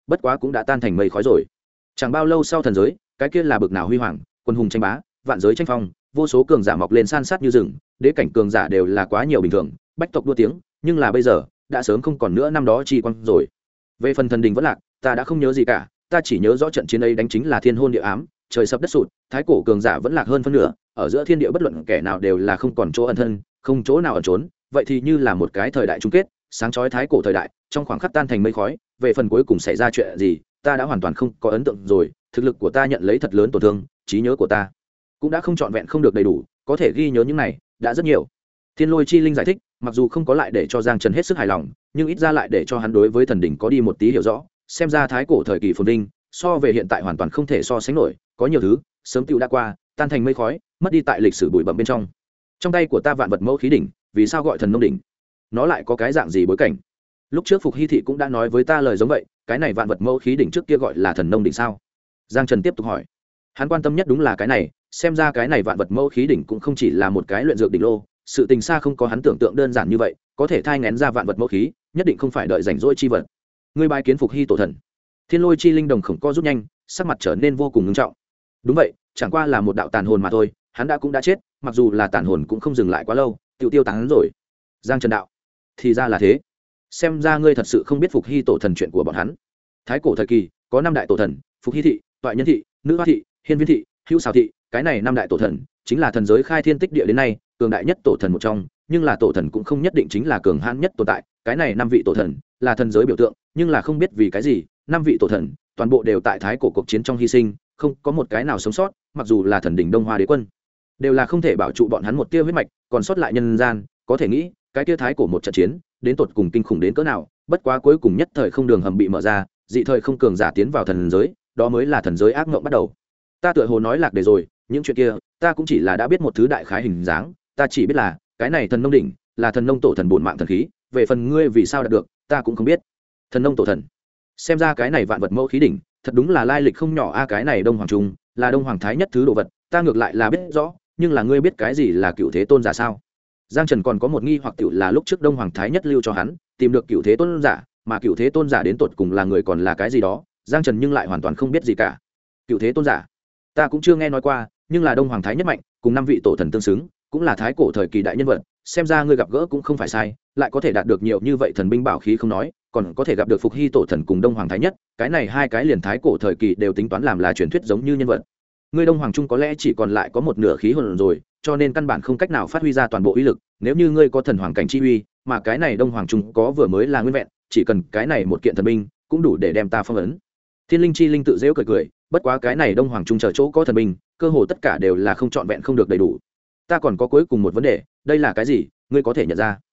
S1: bất quá cũng đã tan thành mây khói rồi. Chẳng bao lâu sau thần giới, cái kia là bực nào huy hoàng, quân hùng tranh bá, vạn giới tranh phong, vô số cường giả mọc lên san sát như rừng, đế cảnh cường giả đều là quá nhiều bình thường, bách tộc đua tiếng, nhưng là bây giờ đã sớm không còn nữa năm đó chi quang rồi. Về phần thần đình vẫn lạc, ta đã không nhớ gì cả, ta chỉ nhớ rõ trận chiến ấy đánh chính là thiên hôn địa ám, trời sập đất sụt, thái cổ cường giả vẫn lạc hơn phân nửa, ở giữa thiên địa bất luận kẻ nào đều là không còn chỗ ẩn thân, không chỗ nào ẩn trốn, vậy thì như là một cái thời đại chung kết, sáng chói thái cổ thời đại, trong khoảng khắc tan thành mây khói. Về phần cuối cùng xảy ra chuyện gì, ta đã hoàn toàn không có ấn tượng rồi, thực lực của ta nhận lấy thật lớn tổn thương, trí nhớ của ta cũng đã không trọn vẹn, không được đầy đủ, có thể ghi nhớ những này đã rất nhiều. Thiên Lôi Chi Linh giải thích, mặc dù không có lại để cho Giang Trần hết sức hài lòng, nhưng ít ra lại để cho hắn đối với thần đỉnh có đi một tí hiểu rõ, xem ra thái cổ thời kỳ phồn vinh so về hiện tại hoàn toàn không thể so sánh nổi, có nhiều thứ sớm tựu đã qua, tan thành mây khói, mất đi tại lịch sử bụi bặm bên trong. Trong tay của ta vạn vật mẫu khí đỉnh, vì sao gọi thần nông đỉnh? Nó lại có cái dạng gì bối cảnh? Lúc trước Phục Hy thị cũng đã nói với ta lời giống vậy, cái này vạn vật mẫu khí đỉnh trước kia gọi là thần nông đỉnh sao? Giang Trần tiếp tục hỏi. Hắn quan tâm nhất đúng là cái này, xem ra cái này vạn vật mẫu khí đỉnh cũng không chỉ là một cái luyện dược đỉnh lô, sự tình xa không có hắn tưởng tượng đơn giản như vậy, có thể thai nghén ra vạn vật mẫu khí, nhất định không phải đợi rảnh rỗi chi vật. Ngươi bái kiến Phục Hy tổ thần. Thiên Lôi Chi Linh đồng khổng co rút nhanh, sắc mặt trở nên vô cùng nghiêm trọng. Đúng vậy, chẳng qua là một đạo tàn hồn mà thôi, hắn cũng đã chết, mặc dù là tàn hồn cũng không dừng lại quá lâu, tiêu tán rồi. Giang Trần đạo, thì ra là thế, xem ra ngươi thật sự không biết Phục Hy tổ thần chuyện của bọn hắn. Thái cổ thời kỳ có 5 đại tổ thần: Phục Hy thị, Toại Nhân thị, Nữ Hoa thị, Hiên Viên thị, Hữu Xào thị. Cái này 5 đại tổ thần chính là thần giới khai thiên tích địa đến nay cường đại nhất tổ thần một trong, nhưng là tổ thần cũng không nhất định chính là cường hãn nhất tồn tại. Cái này 5 vị tổ thần là thần giới biểu tượng, nhưng là không biết vì cái gì 5 vị tổ thần toàn bộ đều tại thái cổ cuộc chiến trong hy sinh, không có một cái nào sống sót, mặc dù là thần đỉnh Đông Hoa đế quân đều là không thể bảo trụ bọn hắn một tia huyết mạch còn sót lại nhân gian. Có thể nghĩ cái tia thái cổ một trận chiến đến tột cùng kinh khủng đến cỡ nào. Bất quá cuối cùng nhất thời không đường hầm bị mở ra, dị thời không cường giả tiến vào thần giới, đó mới là thần giới ác mộng bắt đầu. Ta tựa hồ nói lạc đề rồi, những chuyện kia ta cũng chỉ là đã biết một thứ đại khái hình dáng, ta chỉ biết là cái này thần nông đỉnh là thần nông tổ thần bổn mạng thần khí, về phần ngươi vì sao đạt được ta cũng không biết. Thần nông tổ thần, xem ra cái này vạn vật mẫu khí đỉnh thật đúng là lai lịch không nhỏ a. Cái này Đông Hoàng Trung là Đông Hoàng Thái nhất thứ đồ vật, ta ngược lại là biết rõ, nhưng là ngươi biết cái gì là Cựu Thế Tôn giả sao? Giang Trần còn có một nghi hoặc, tiểu là lúc trước Đông Hoàng Thái nhất lưu cho hắn tìm được Cựu Thế Tôn giả, mà Cựu Thế Tôn giả đến tột cùng là người còn là cái gì đó, Giang Trần nhưng lại hoàn toàn không biết gì cả. Cựu Thế Tôn giả ta cũng chưa nghe nói qua, nhưng là Đông Hoàng Thái nhất mạnh, cùng 5 vị tổ thần tương xứng, cũng là thái cổ thời kỳ đại nhân vật, xem ra ngươi gặp gỡ cũng không phải sai, lại có thể đạt được nhiều như vậy thần binh bảo khí không nói, còn có thể gặp được Phục Hy tổ thần cùng Đông Hoàng Thái nhất, cái này 2 cái liền thái cổ thời kỳ đều tính toán làm là truyền thuyết giống như nhân vật. Ngươi Đông Hoàng Trung có lẽ chỉ còn lại có một nửa khí hồn rồi, cho nên căn bản không cách nào phát huy ra toàn bộ uy lực. Nếu như ngươi có thần hoàng cảnh chi uy, mà cái này Đông Hoàng Trung có vừa mới là nguyên vẹn, chỉ cần cái này một kiện thần binh cũng đủ để đem ta phong ấn. Thiên Linh Chi Linh tự giễu cười, bất quá cái này Đông Hoàng Trung chờ chỗ có thần binh, cơ hồ tất cả đều là không trọn vẹn, không được đầy đủ. Ta còn có cuối cùng một vấn đề, đây là cái gì, ngươi có thể nhận ra?